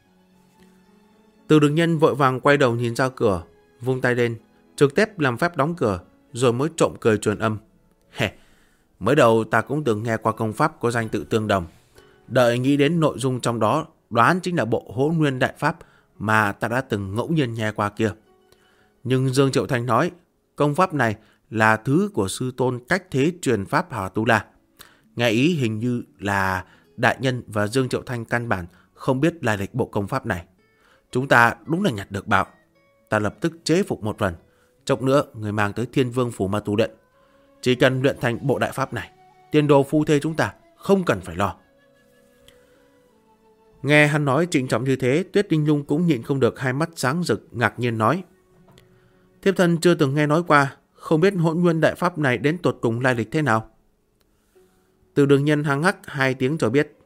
Từ Đường Nhân vội vàng quay đầu nhìn ra cửa, vung tay lên, trực tiếp làm phép đóng cửa, rồi mới trộm cười truyền âm. Hề, mới đầu ta cũng từng nghe qua công pháp có danh tự tương đồng. Đợi nghĩ đến nội dung trong đó, đoán chính là bộ Hỗn Nguyên Đại Pháp mà ta đã từng ngẫu nhiên nghe qua kia. Nhưng Dương Triệu Thanh nói, công pháp này là thứ của sư tôn cách thế truyền pháp Hà Tu La. Nghe ý hình như là đại nhân và Dương Triệu Thanh căn bản không biết lai lịch bộ công pháp này. Chúng ta đúng là nhặt được bảo. Ta lập tức chế phục một phần. Chốc nữa người mang tới Thiên Vương Phủ mà tu luyện. Chỉ cần luyện thành bộ đại pháp này, tiền đồ phu thê chúng ta không cần phải lo. Nghe hắn nói trịnh trọng như thế, Tuyết Đinh Nhung cũng nhịn không được hai mắt sáng rực, ngạc nhiên nói. Thiếp thân chưa từng nghe nói qua, không biết Hỗn Nguyên Đại Pháp này đến tột cùng lai lịch thế nào. Từ Đường Nhân hăng hắc hai tiếng cho biết.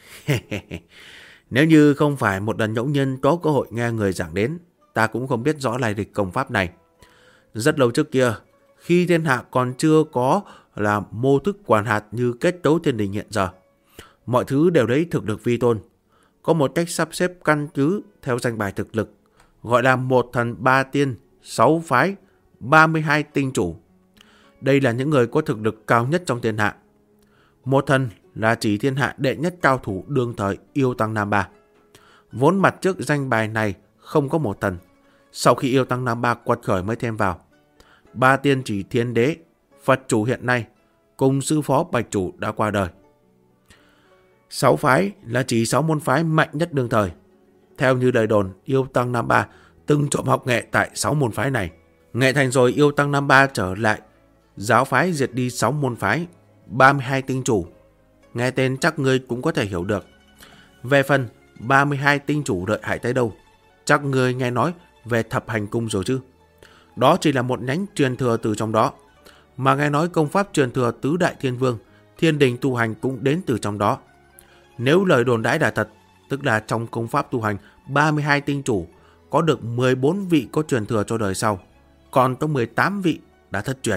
Nếu như không phải một lần ngẫu nhiên có cơ hội nghe người giảng đến, ta cũng không biết rõ lai lịch công pháp này. Rất lâu trước kia, khi thiên hạ còn chưa có là mô thức quản hạt như kết cấu thiên đình hiện giờ, mọi thứ đều lấy thực lực vi tôn. Có một cách sắp xếp căn cứ theo danh bài thực lực, gọi là 1 thần 3 tiên, 6 phái, 32 tinh chủ. Đây là những người có thực lực cao nhất trong thiên hạ. Một thần là chỉ thiên hạ đệ nhất cao thủ đương thời Yêu Tăng Nam Ba. Vốn mặt trước danh bài này không có một thần, sau khi Yêu Tăng Nam Ba quật khởi mới thêm vào. 3 tiên chỉ Thiên Đế, Phật chủ hiện nay, cùng sư phó Bạch chủ đã qua đời. 6 phái là chỉ 6 môn phái mạnh nhất đương thời. Theo như lời đồn, Yêu Tăng Nam Ba từng trộm học nghệ tại 6 môn phái này. Nghệ thành rồi, Yêu Tăng Nam Ba trở lại giáo phái diệt đi 6 môn phái, 32 tinh chủ. Nghe tên chắc ngươi cũng có thể hiểu được. Về phần 32 tinh chủ lợi hại tới đâu, chắc ngươi nghe nói về Thập Hành Cung rồi chứ. Đó chỉ là một nhánh truyền thừa từ trong đó. Mà nghe nói công pháp truyền thừa tứ đại thiên vương, thiên đình tu hành cũng đến từ trong đó. Nếu lời đồn đãi là thật, tức là trong công pháp tu hành 32 tinh chủ có được 14 vị có truyền thừa cho đời sau, còn có 18 vị đã thất truyền.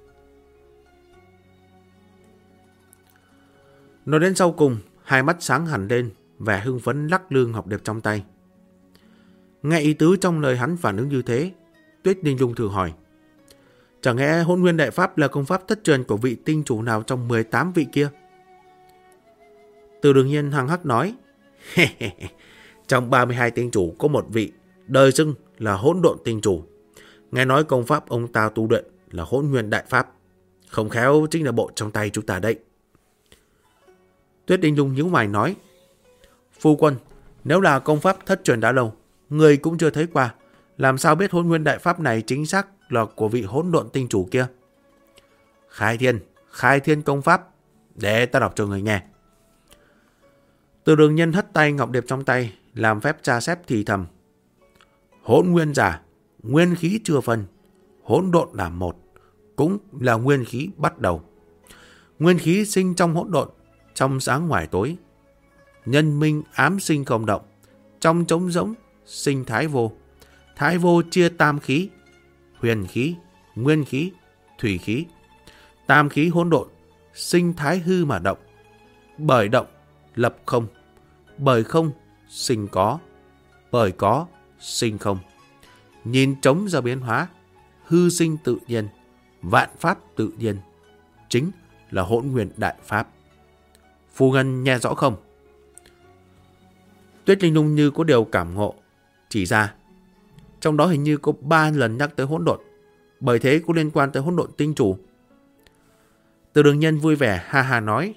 Nói đến sau cùng, hai mắt sáng hẳn lên, vẻ hưng phấn lắc lư ngọc điệp trong tay. Nghe ý tứ trong lời hắn phản ứng như thế, Tuyết Đinh Nhung thử hỏi. Chẳng lẽ Hỗn Nguyên Đại Pháp là công pháp thất truyền của vị tinh chủ nào trong 18 vị kia? Từ Đường Nhiên hằng hắc nói. Trong 32 tinh chủ có một vị đời xưng là Hỗn Độn tinh chủ. Nghe nói công pháp ông ta tu luyện là Hỗn Nguyên Đại Pháp. Không khéo chính là bộ trong tay chúng ta đấy. Tuyết Đinh Nhung nhíu mày nói. Phu quân, nếu là công pháp thất truyền đã lâu, người cũng chưa thấy qua, làm sao biết Hỗn Nguyên Đại Pháp này chính xác là của vị Hỗn Độn tinh chủ kia? Khai thiên công pháp, để ta đọc cho người nghe. Từ Đường Nhân hất tay ngọc điệp trong tay, làm phép tra xét thì thầm. Hỗn nguyên giả, nguyên khí chưa phân, hỗn độn là một, cũng là nguyên khí bắt đầu. Nguyên khí sinh trong hỗn độn, trong sáng ngoài tối. Nhân minh ám sinh không động, trong trống rỗng sinh thái vô. Thái vô chia tam khí, huyền khí, nguyên khí, thủy khí. Tam khí hỗn độn, sinh thái hư mà động. Bởi động, lập không. Bởi không, sinh có. Bởi có, sinh không. Nhìn trống ra biến hóa, hư sinh tự nhiên, vạn pháp tự nhiên. Chính là Hỗn Nguyên Đại Pháp. Phu Ngân nghe rõ không? Tuyết Linh Nhung như có điều cảm ngộ, chỉ ra. Trong đó hình như có 3 lần nhắc tới hỗn độn, bởi thế có liên quan tới Hỗn Độn tinh chủ. Từ Đường Nhân vui vẻ ha ha nói.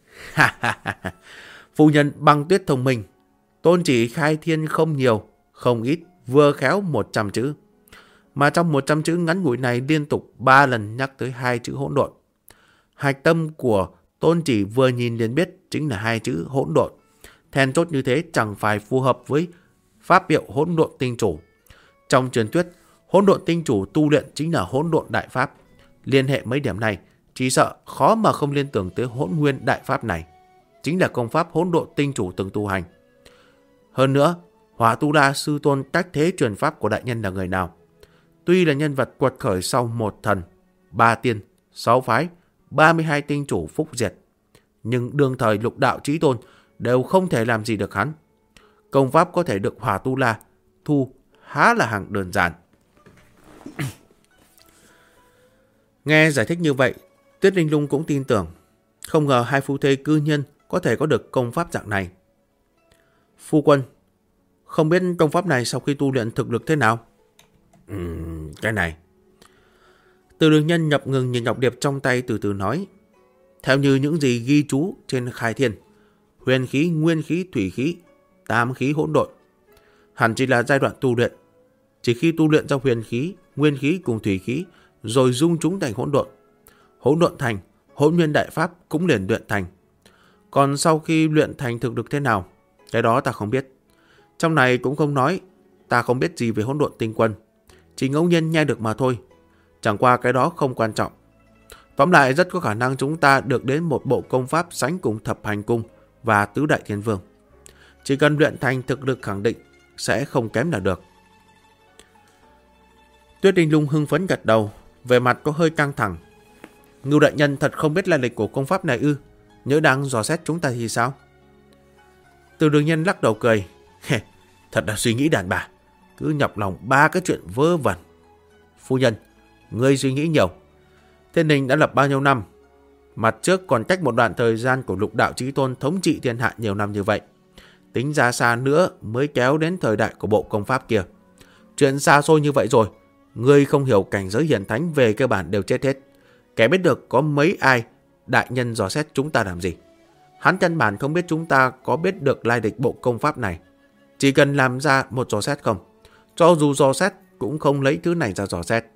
Phu nhân băng tuyết thông minh, tôn chỉ khai thiên không nhiều, không ít, vừa khéo 100 chữ. Mà trong 100 chữ ngắn ngủi này liên tục 3 lần nhắc tới 2 chữ hỗn độn. Hạch tâm của tôn chỉ vừa nhìn liền biết chính là 2 chữ hỗn độn. then chốt như thế chẳng phải phù hợp với pháp hiệu hỗn độn tinh chủ. Trong truyền thuyết, hỗn độn tinh chủ tu luyện chính là hỗn độn đại pháp. Liên hệ mấy điểm này, chỉ sợ khó mà không liên tưởng tới hỗn nguyên đại pháp này. Chính là công pháp hỗn độn tinh chủ từng tu hành. Hơn nữa, Hỏa Tu La sư tôn cách thế truyền pháp của đại nhân là người nào? Tuy là nhân vật quật khởi sau 1 thần, 3 tiên, 6 phái, 32 tinh chủ phúc diệt, nhưng đương thời lục đạo chí tôn đều không thể làm gì được hắn. Công pháp có thể được Hỏa Tu La thu há là hàng đơn giản. Nghe giải thích như vậy, Tuyết Linh Lung cũng tin tưởng. Không ngờ hai phu thê cư nhân có thể có được công pháp dạng này. Phu quân, không biết công pháp này sau khi tu luyện thực lực thế nào? Cái này. Từ Đường Nhân nhập ngừng nhìn ngọc điệp trong tay từ từ nói. Theo như những gì ghi chú trên khai thiên, huyền khí, nguyên khí, thủy khí, tam khí hỗn độn, hẳn chỉ là giai đoạn tu luyện. Chỉ khi tu luyện ra huyền khí, nguyên khí cùng thủy khí, rồi dung chúng thành hỗn độn. Hỗn độn thành, hỗn nguyên đại pháp cũng liền luyện thành. Còn sau khi luyện thành thực lực thế nào, cái đó ta không biết. Trong này cũng không nói, ta không biết gì về hỗn độn tinh quân. Chỉ ngẫu nhiên nghe được mà thôi. Chẳng qua cái đó không quan trọng. Tóm lại rất có khả năng chúng ta được đến một bộ công pháp sánh cùng thập hành cung và tứ đại thiên vương. Chỉ cần luyện thành thực lực khẳng định sẽ không kém là được. Tuyết Linh Lung hưng phấn gật đầu, về mặt có hơi căng thẳng. Ngưu đại nhân thật không biết lai lịch của công pháp này ư? Nhớ đang dò xét chúng ta thì sao? Từ Đường Nhân lắc đầu cười. Thật là suy nghĩ đàn bà, cứ nhọc lòng 3 cái chuyện vớ vẩn. Phu nhân, ngươi suy nghĩ nhiều. Thiên đình đã lập bao nhiêu năm? Mặt trước còn cách một đoạn thời gian của lục đạo chí tôn thống trị thiên hạ nhiều năm như vậy. Tính ra xa nữa mới kéo đến thời đại của bộ công pháp kia. Chuyện xa xôi như vậy rồi, ngươi không hiểu cảnh giới hiển thánh về cơ bản đều chết hết. Kẻ biết được có mấy ai đại nhân dò xét chúng ta làm gì. Hắn căn bản không biết chúng ta có biết được lai lịch bộ công pháp này. Chỉ cần làm ra một dò xét không, cho dù dò xét cũng không lấy thứ này ra dò xét.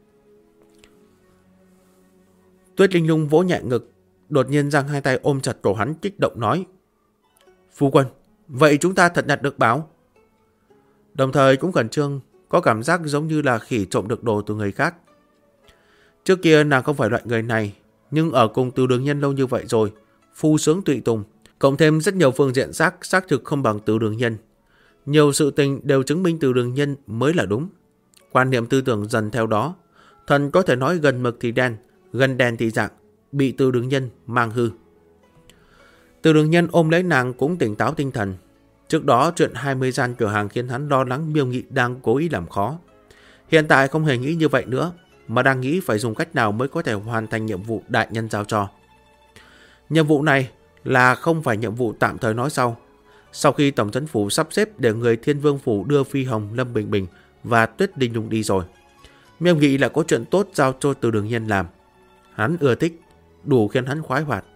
Tuyết Linh Lung vỗ nhẹ ngực, đột nhiên giang hai tay ôm chặt cổ hắn kích động nói. Phu quân, vậy chúng ta thật nhặt được bảo? Đồng thời cũng khẩn trương, có cảm giác giống như là khỉ trộm được đồ từ người khác. Trước kia nàng không phải loại người này, nhưng ở cùng Từ Đường Nhân lâu như vậy rồi, phu sướng tùy tùng, cộng thêm rất nhiều phương diện xác thực không bằng Từ Đường Nhân. Nhiều sự tình đều chứng minh Từ Đường Nhân mới là đúng. Quan niệm tư tưởng dần theo đó, thần có thể nói gần mực thì đen, gần đèn thì dạng, bị Từ Đường Nhân mang hư. Từ Đường Nhân ôm lấy nàng cũng tỉnh táo tinh thần. Trước đó chuyện 20 gian cửa hàng khiến hắn lo lắng Miêu Nghị đang cố ý làm khó. Hiện tại không hề nghĩ như vậy nữa, mà đang nghĩ phải dùng cách nào mới có thể hoàn thành nhiệm vụ đại nhân giao cho. Nhiệm vụ này là không phải nhiệm vụ tạm thời nói sau. Sau khi Tổng trấn phủ sắp xếp để người Thiên Vương phủ đưa Phi Hồng, Lâm Bình Bình và Tuyết Linh Lung đi rồi, Miêu Nghị lại có chuyện tốt giao cho Từ Đường Nhân làm. Hắn ưa thích, đủ khiến hắn khoái hoạt.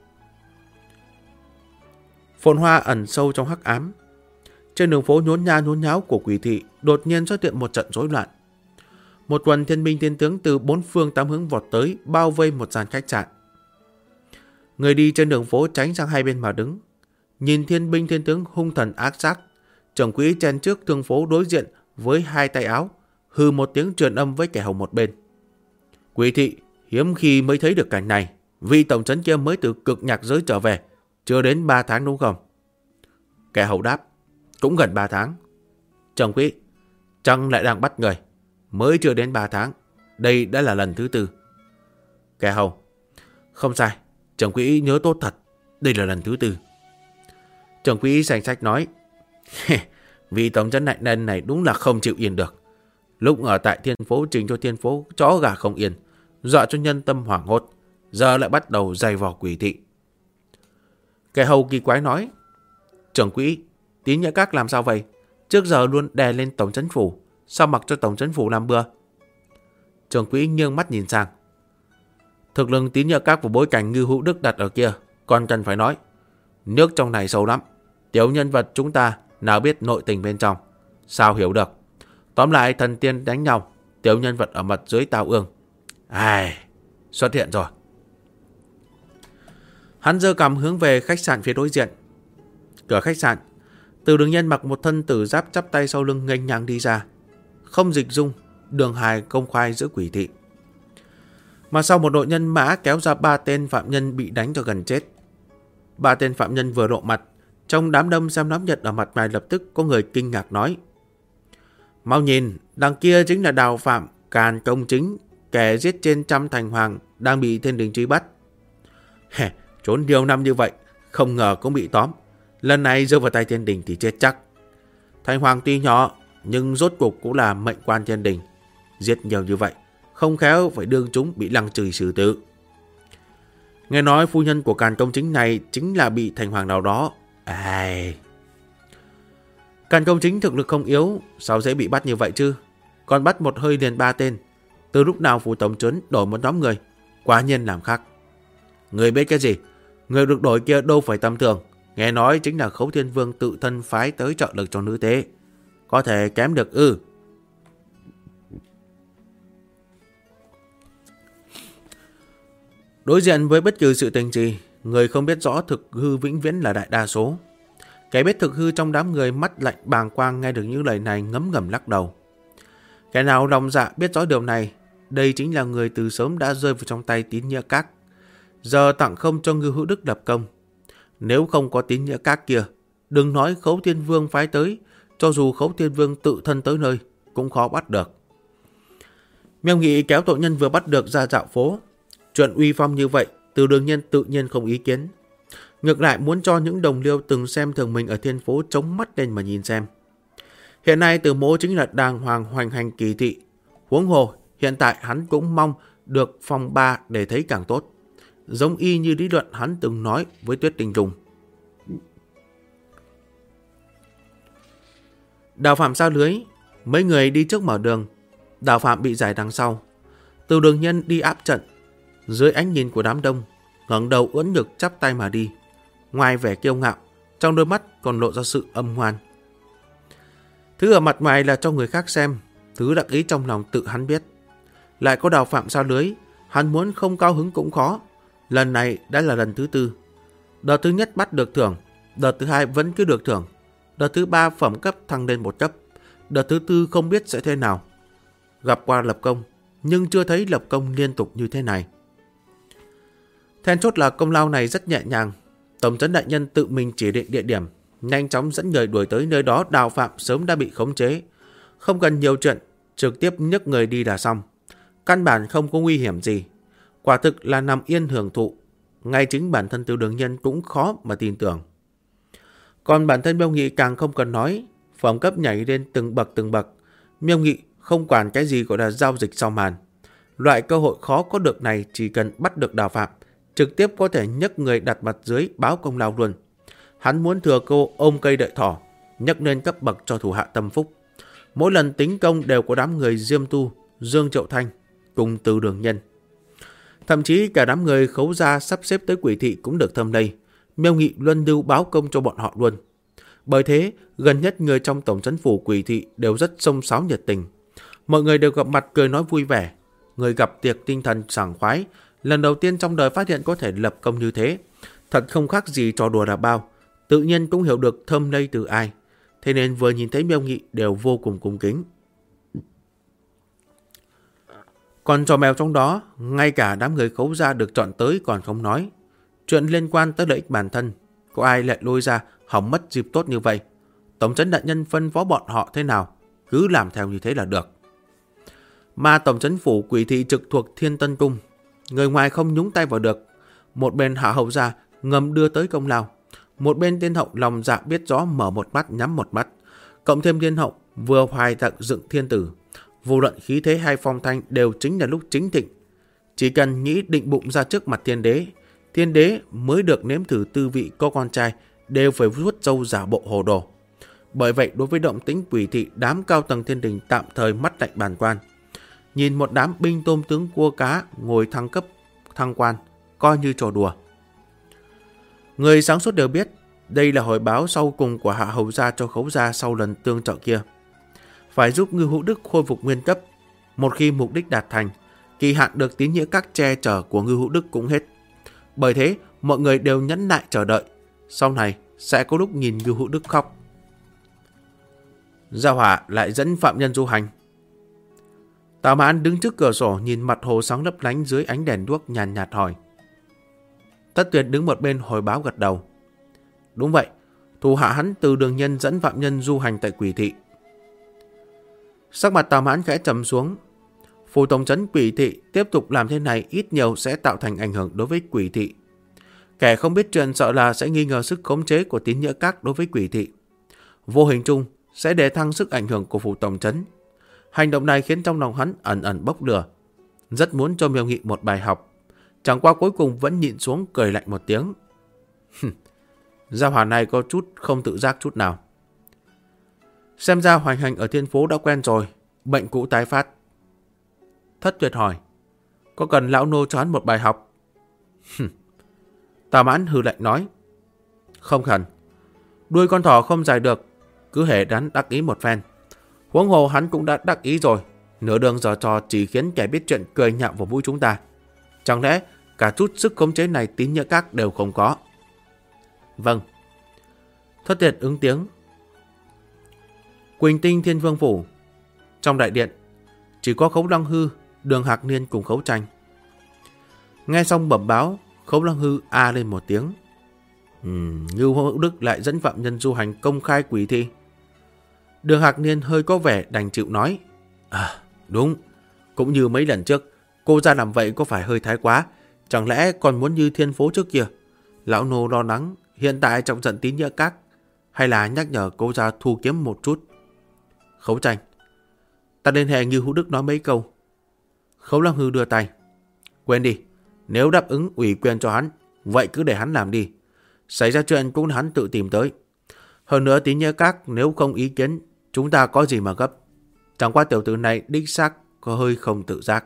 Phồn hoa ẩn sâu trong hắc ám. Trên đường phố nhốn nha nhốn nháo của Quỷ thị đột nhiên xuất hiện một trận rối loạn. Một quần thiên binh thiên tướng từ 4 phương 8 hướng vọt tới, bao vây một dàn khách sạn. Người đi trên đường phố tránh sang hai bên mà đứng, nhìn thiên binh thiên tướng hung thần ác sát. Trưởng quỹ chen trước thương phố đối diện với hai tay áo, hừ một tiếng truyền âm với kẻ hầu một bên. Quỷ thị hiếm khi mới thấy được cảnh này, vị tổng trấn kia mới từ cực nhạc giới trở về, chưa đến 3 tháng đúng không? Kẻ hầu đáp, cũng gần 3 tháng. Trưởng quỹ, chăng lại đang bắt người? Mới chưa đến 3 tháng, đây đã là lần thứ 4. Kẻ hầu, không sai, trưởng quỹ nhớ tốt thật, đây là lần thứ 4. Trưởng quỹ sành sách nói, vị tổng trấn đại nhân này đúng là không chịu yên được. Lúc ở tại thiên phố trình cho thiên phố chó gà không yên, dọa cho nhân tâm hoảng hốt, giờ lại bắt đầu giày vò Quỷ thị. Kẻ hầu kỳ quái nói, trưởng quỹ, Tín Nhã Các làm sao vậy? Trước giờ luôn đè lên tổng trấn phủ, sao mặc cho tổng trấn phủ làm bừa? Trưởng quỹ nghiêng mắt nhìn sang. Thực lực Tín Nhã Các và bối cảnh Ngưu Hữu Đức đặt ở kia, còn cần phải nói. Nước trong này sâu lắm, tiểu nhân vật chúng ta nào biết nội tình bên trong, sao hiểu được? Tóm lại thần tiên đánh nhau, tiểu nhân vật ở mặt dưới tao ương. Ai, xuất hiện rồi. Hắn giơ cằm hướng về khách sạn phía đối diện. Cửa khách sạn, Từ Đường Nhân mặc một thân tử giáp chắp tay sau lưng nghênh ngang đi ra. Không dịch dung, đường hài công khai giữa quỷ thị. Mà sau một đội nhân mã kéo ra 3 tên phạm nhân bị đánh cho gần chết. 3 tên phạm nhân vừa lộ mặt, trong đám đông xem náo nhiệt ở mặt ngoài lập tức có người kinh ngạc nói: mau nhìn, đằng kia chính là Đào Phạm, Càn Công Chính, kẻ giết trên trăm thành hoàng đang bị thiên đình truy bắt. Trốn nhiều năm như vậy, không ngờ cũng bị tóm. Lần này rơi vào tay thiên đình thì chết chắc. Thành hoàng tuy nhỏ, nhưng rốt cuộc cũng là mệnh quan thiên đình. Giết nhiều như vậy, không khéo phải đương chúng bị lăng trì xử tử. Nghe nói phu nhân của Càn Công Chính này chính là bị thành hoàng nào đó. Càn Công Chính thực lực không yếu, sao dễ bị bắt như vậy chứ? Còn bắt một hơi liền 3 tên. Từ lúc nào phủ tổng trấn đổi một nhóm người, quả nhiên làm khác. Người biết cái gì? Người được đổi kia đâu phải tầm thường. Nghe nói chính là Khấu Thiên Vương tự thân phái tới trợ lực cho nữ tế. Có thể kém được ư? Đối diện với bất cứ sự tình gì, người không biết rõ thực hư vĩnh viễn là đại đa số. Kẻ biết thực hư trong đám người mắt lạnh bàng quang nghe được những lời này ngấm ngầm lắc đầu. Kẻ nào lòng dạ biết rõ điều này, đây chính là người từ sớm đã rơi vào trong tay Tín Nghĩa Các, giờ tặng không cho Ngưu Hữu Đức lập công. Nếu không có Tín Nghĩa Các kia, đừng nói Khấu Thiên Vương phái tới, cho dù Khấu Thiên Vương tự thân tới nơi cũng khó bắt được. Miêu Nghị kéo tội nhân vừa bắt được ra dạo phố. Chuyện uy phong như vậy, Từ Đường Nhân tự nhiên không ý kiến. Ngược lại muốn cho những đồng liêu từng xem thường mình ở thiên phố chống mắt lên mà nhìn xem. Hiện nay Từ Mỗ chính là đàng hoàng hoành hành kỳ thị. Huống hồ, hiện tại hắn cũng mong được phòng 3 để thấy càng tốt. Giống y như lý luận hắn từng nói với Tuyết Tình Trùng. Đào Phạm sao lưới, mấy người đi trước mở đường. Đào Phạm bị giải đằng sau. Từ Đường Nhân đi áp trận. Dưới ánh nhìn của đám đông, ngẩng đầu ưỡn ngực chắp tay mà đi. Ngoài vẻ kiêu ngạo, trong đôi mắt còn lộ ra sự âm ngoan. Thứ ở mặt ngoài là cho người khác xem, thứ đặc ý trong lòng tự hắn biết. Lại có Đào Phạm sao lưới, hắn muốn không cao hứng cũng khó. Lần này đã là lần thứ 4. Đợt thứ nhất bắt được thưởng, đợt thứ 2 vẫn cứ được thưởng, đợt thứ 3 phẩm cấp thăng lên 1 cấp, đợt thứ 4 không biết sẽ thế nào. Gặp qua lập công, nhưng chưa thấy lập công liên tục như thế này. Then chốt là công lao này rất nhẹ nhàng. Tổng trấn đại nhân tự mình chỉ định địa điểm, nhanh chóng dẫn người đuổi tới nơi đó. Đào Phạm sớm đã bị khống chế, không cần nhiều chuyện, trực tiếp nhấc người đi là xong. Căn bản không có nguy hiểm gì, quả thực là nằm yên hưởng thụ. Ngay chính bản thân Từ Đường Nhân cũng khó mà tin tưởng. Còn bản thân Miêu Nghị càng không cần nói, phẩm cấp nhảy lên từng bậc. Miêu Nghị không quản cái gì gọi là giao dịch sau màn. Loại cơ hội khó có được này chỉ cần bắt được Đào Phạm, trực tiếp có thể nhấc người đặt mặt dưới báo công lao luôn. Hắn muốn thừa cơ ôm cây đợi thỏ, nhấc lên cấp bậc cho thủ hạ tâm phúc. Mỗi lần tính công đều có đám người Diêm Tu, Dương Triệu Thanh cùng Từ Đường Nhân. Thậm chí cả đám người Khấu gia sắp xếp tới quỷ thị cũng được thâm lây. Miêu Nghị luân lưu báo công cho bọn họ luôn. Bởi thế, gần nhất người trong tổng trấn phủ quỷ thị đều rất xông xáo nhiệt tình. Mọi người đều gặp mặt cười nói vui vẻ. Người gặp tiệc tinh thần sảng khoái, lần đầu tiên trong đời phát hiện có thể lập công như thế. Thật không khác gì trò đùa là bao. Tự nhiên cũng hiểu được thâm lây từ ai. Thế nên vừa nhìn thấy Miêu Nghị đều vô cùng cung kính. Còn trò mèo trong đó, ngay cả đám người Khấu gia được chọn tới còn không nói. Chuyện liên quan tới lợi ích bản thân, có ai lại lôi ra hỏng mất dịp tốt như vậy. Tổng trấn đại nhân phân phó bọn họ thế nào, cứ làm theo như thế là được. Mà tổng trấn phủ quỷ thị trực thuộc Thiên Tân Cung, người ngoài không nhúng tay vào được. Một bên Hạ Hậu gia ngầm đưa tới công lao, một bên Thiên Hậu lòng dạ biết rõ mở một mắt nhắm một mắt. Cộng thêm Thiên Hậu vừa hoài tặng dựng thiên tử, vô luận khí thế hay phong thanh đều chính là lúc chính thịnh. Chỉ cần nghĩ định bụng ra trước mặt thiên đế mới được nếm thử tư vị có con trai đều phải vuốt râu giả bộ hồ đồ. Bởi vậy đối với động tĩnh quỷ thị, đám cao tầng thiên đình tạm thời mắt lạnh bàn quan. Nhìn một đám binh tôm tướng cua cá ngồi thăng cấp thăng quan, coi như trò đùa. Người sáng suốt đều biết đây là hồi báo sau cùng của Hạ Hầu gia cho Khấu gia sau lần tương trợ kia. Phải giúp Ngưu Hữu Đức khôi phục nguyên cấp. Một khi mục đích đạt thành, kỳ hạn được Tín Nghĩa Các che chở của Ngưu Hữu Đức cũng hết. Bởi thế mọi người đều nhẫn nại chờ đợi, sau này sẽ có lúc nhìn Ngưu Hữu Đức khóc. Gia hỏa lại dẫn phạm nhân du hành. Tào Mãn đứng trước cửa sổ nhìn mặt hồ sáng lấp lánh dưới ánh đèn đuốc, nhàn nhạt hỏi. Tất Tuyệt đứng một bên hồi báo gật đầu. Đúng vậy, thủ hạ hắn Từ Đường Nhân dẫn phạm nhân du hành tại Quỷ Thị. Sắc mặt Tào Mãn khẽ trầm xuống. Phủ tổng trấn Quỷ Thị tiếp tục làm thế này ít nhiều sẽ tạo thành ảnh hưởng đối với Quỷ Thị. Kẻ không biết chuyện sợ là sẽ nghi ngờ sức khống chế của Tín Nghĩa Các đối với Quỷ Thị. Vô hình chung sẽ để thăng sức ảnh hưởng của phủ tổng trấn. Hành động này khiến trong lòng hắn ẩn ẩn bốc lửa. Rất muốn cho Miêu Nghị một bài học. Chẳng qua cuối cùng vẫn nhịn xuống cười lạnh một tiếng. Gia hỏa này có chút không tự giác chút nào. Xem ra hoành hành ở Thiên Phố đã quen rồi, bệnh cũ tái phát. Thất Tuyệt hỏi, có cần lão nô cho hắn một bài học? Tào Mãn hừ lạnh nói, không cần. Đuôi con thỏ không dài được, cứ hễ hắn đắc ý một phen. Huống hồ hắn cũng đã đắc ý rồi, nửa đường giở trò chỉ khiến kẻ biết chuyện cười nhạo vào mũi chúng ta. Chẳng lẽ cả chút sức khống chế này Tín Nghĩa Các đều không có? Vâng. Thất Tuyệt ứng tiếng. Quỳnh Tinh Thiên Vương Phủ. Trong đại điện chỉ có Khấu Lăng Hư, Đường Hạc Niên cùng Khấu Tranh. Nghe xong bẩm báo, Khấu Lăng Hư a lên một tiếng. Ngưu Hữu Đức lại dẫn phạm nhân du hành công khai Quỷ Thị. Đường Hạc Niên hơi có vẻ đành chịu nói. Đúng, cũng như mấy lần trước, cô ra làm vậy có phải hơi thái quá? Chẳng lẽ còn muốn như Thiên Phố trước kia? Lão nô lo lắng, hiện tại trọng giận Tín Nghĩa Các, hay là nhắc nhở cô ra thu kiếm một chút? Khấu Tranh, ta liên hệ Ngưu Hữu Đức nói mấy câu. Khấu Lăng Hư đưa tay. Quên đi, nếu đáp ứng ủy quyền cho hắn, vậy cứ để hắn làm đi. Xảy ra chuyện cũng là hắn tự tìm tới. Hơn nữa Tín Nghĩa Các nếu không ý kiến, chúng ta có gì mà gấp. Chẳng qua tiểu tử này đích xác có hơi không tự giác.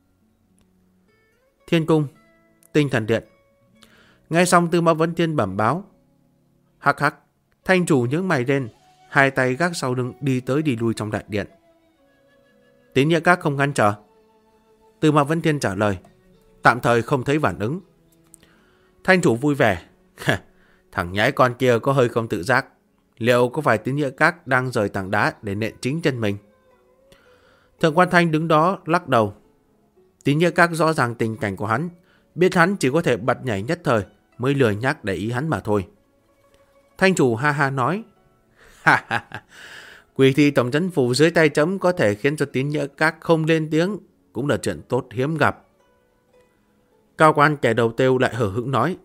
Thiên Cung, Tinh Thần Điện. Nghe xong Tư Mã Vấn Thiên bẩm báo. Hắc hắc, thanh chủ nhướng mày lên, hai tay gác sau lưng đi tới đi lui trong đại điện. Tín Nghĩa Các không ngăn trở. Tư Mã Vấn Thiên trả lời. Tạm thời không thấy phản ứng. Thanh chủ vui vẻ. Thằng nhãi con kia có hơi không tự giác. Liệu có phải Tín Nghĩa Các đang rời tảng đá để nện chính chân mình? Thượng quan Thanh đứng đó lắc đầu. Tín Nghĩa Các rõ ràng tình cảnh của hắn, biết hắn chỉ có thể bật nhảy nhất thời mới lười nhắc để ý hắn mà thôi. Thanh chủ ha ha nói. Quỷ Thị tổng trấn phủ dưới tay chấm có thể khiến cho Tín Nghĩa Các không lên tiếng, cũng là chuyện tốt hiếm gặp. Cao quan kẻ đầu têu lại hở hững nói.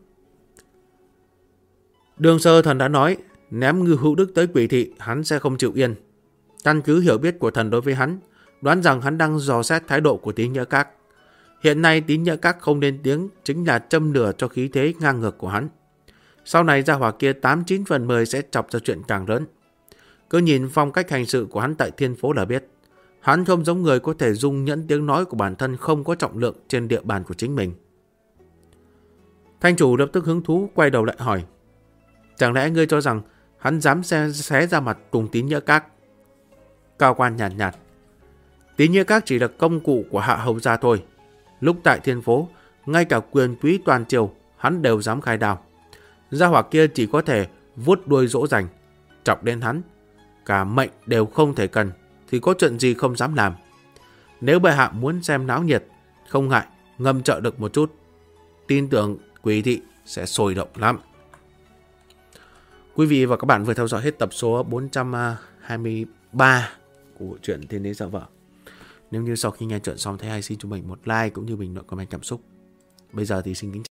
Đường Sơ thần đã nói, ném Ngưu Hữu Đức tới Quỷ Thị hắn sẽ không chịu yên. Căn cứ hiểu biết của thần đối với hắn, đoán rằng hắn đang dò xét thái độ của Tín Nghĩa Các. Hiện nay Tín Nghĩa Các không lên tiếng chính là châm lửa cho khí thế ngang ngược của hắn. Sau này gia hỏa kia 89 phần 10 sẽ chọc ra chuyện càng lớn. Cứ nhìn phong cách hành sự của hắn tại Thiên Phố là biết. Hắn không giống người có thể dung nhẫn tiếng nói của bản thân không có trọng lượng trên địa bàn của chính mình. Thanh chủ lập tức hứng thú quay đầu lại hỏi. Chẳng lẽ ngươi cho rằng hắn dám xé ra mặt cùng Tín Nghĩa Các? Cao quan nhàn nhạt. Tín Nghĩa Các chỉ là công cụ của Hạ Hầu gia thôi. Lúc tại Thiên Phố, ngay cả quyền quý toàn triều hắn đều dám khai đao. Gia hỏa kia chỉ có thể vuốt đuôi dỗ dành. Chọc đến hắn, cả mệnh đều không thể cần, thì có chuyện gì không dám làm. Nếu bệ hạ muốn xem náo nhiệt, không ngại ngâm trợ được một chút. Tin tưởng Quỷ Thị sẽ sôi động lắm. Quý vị và các bạn vừa theo dõi hết tập số 423 của bộ truyện Thiên Đế Giả Vợ. Nếu như sau khi nghe chuyện xong thấy hay, xin cho mình một like cũng như bình luận comment cảm xúc. Bây giờ thì xin kính chào.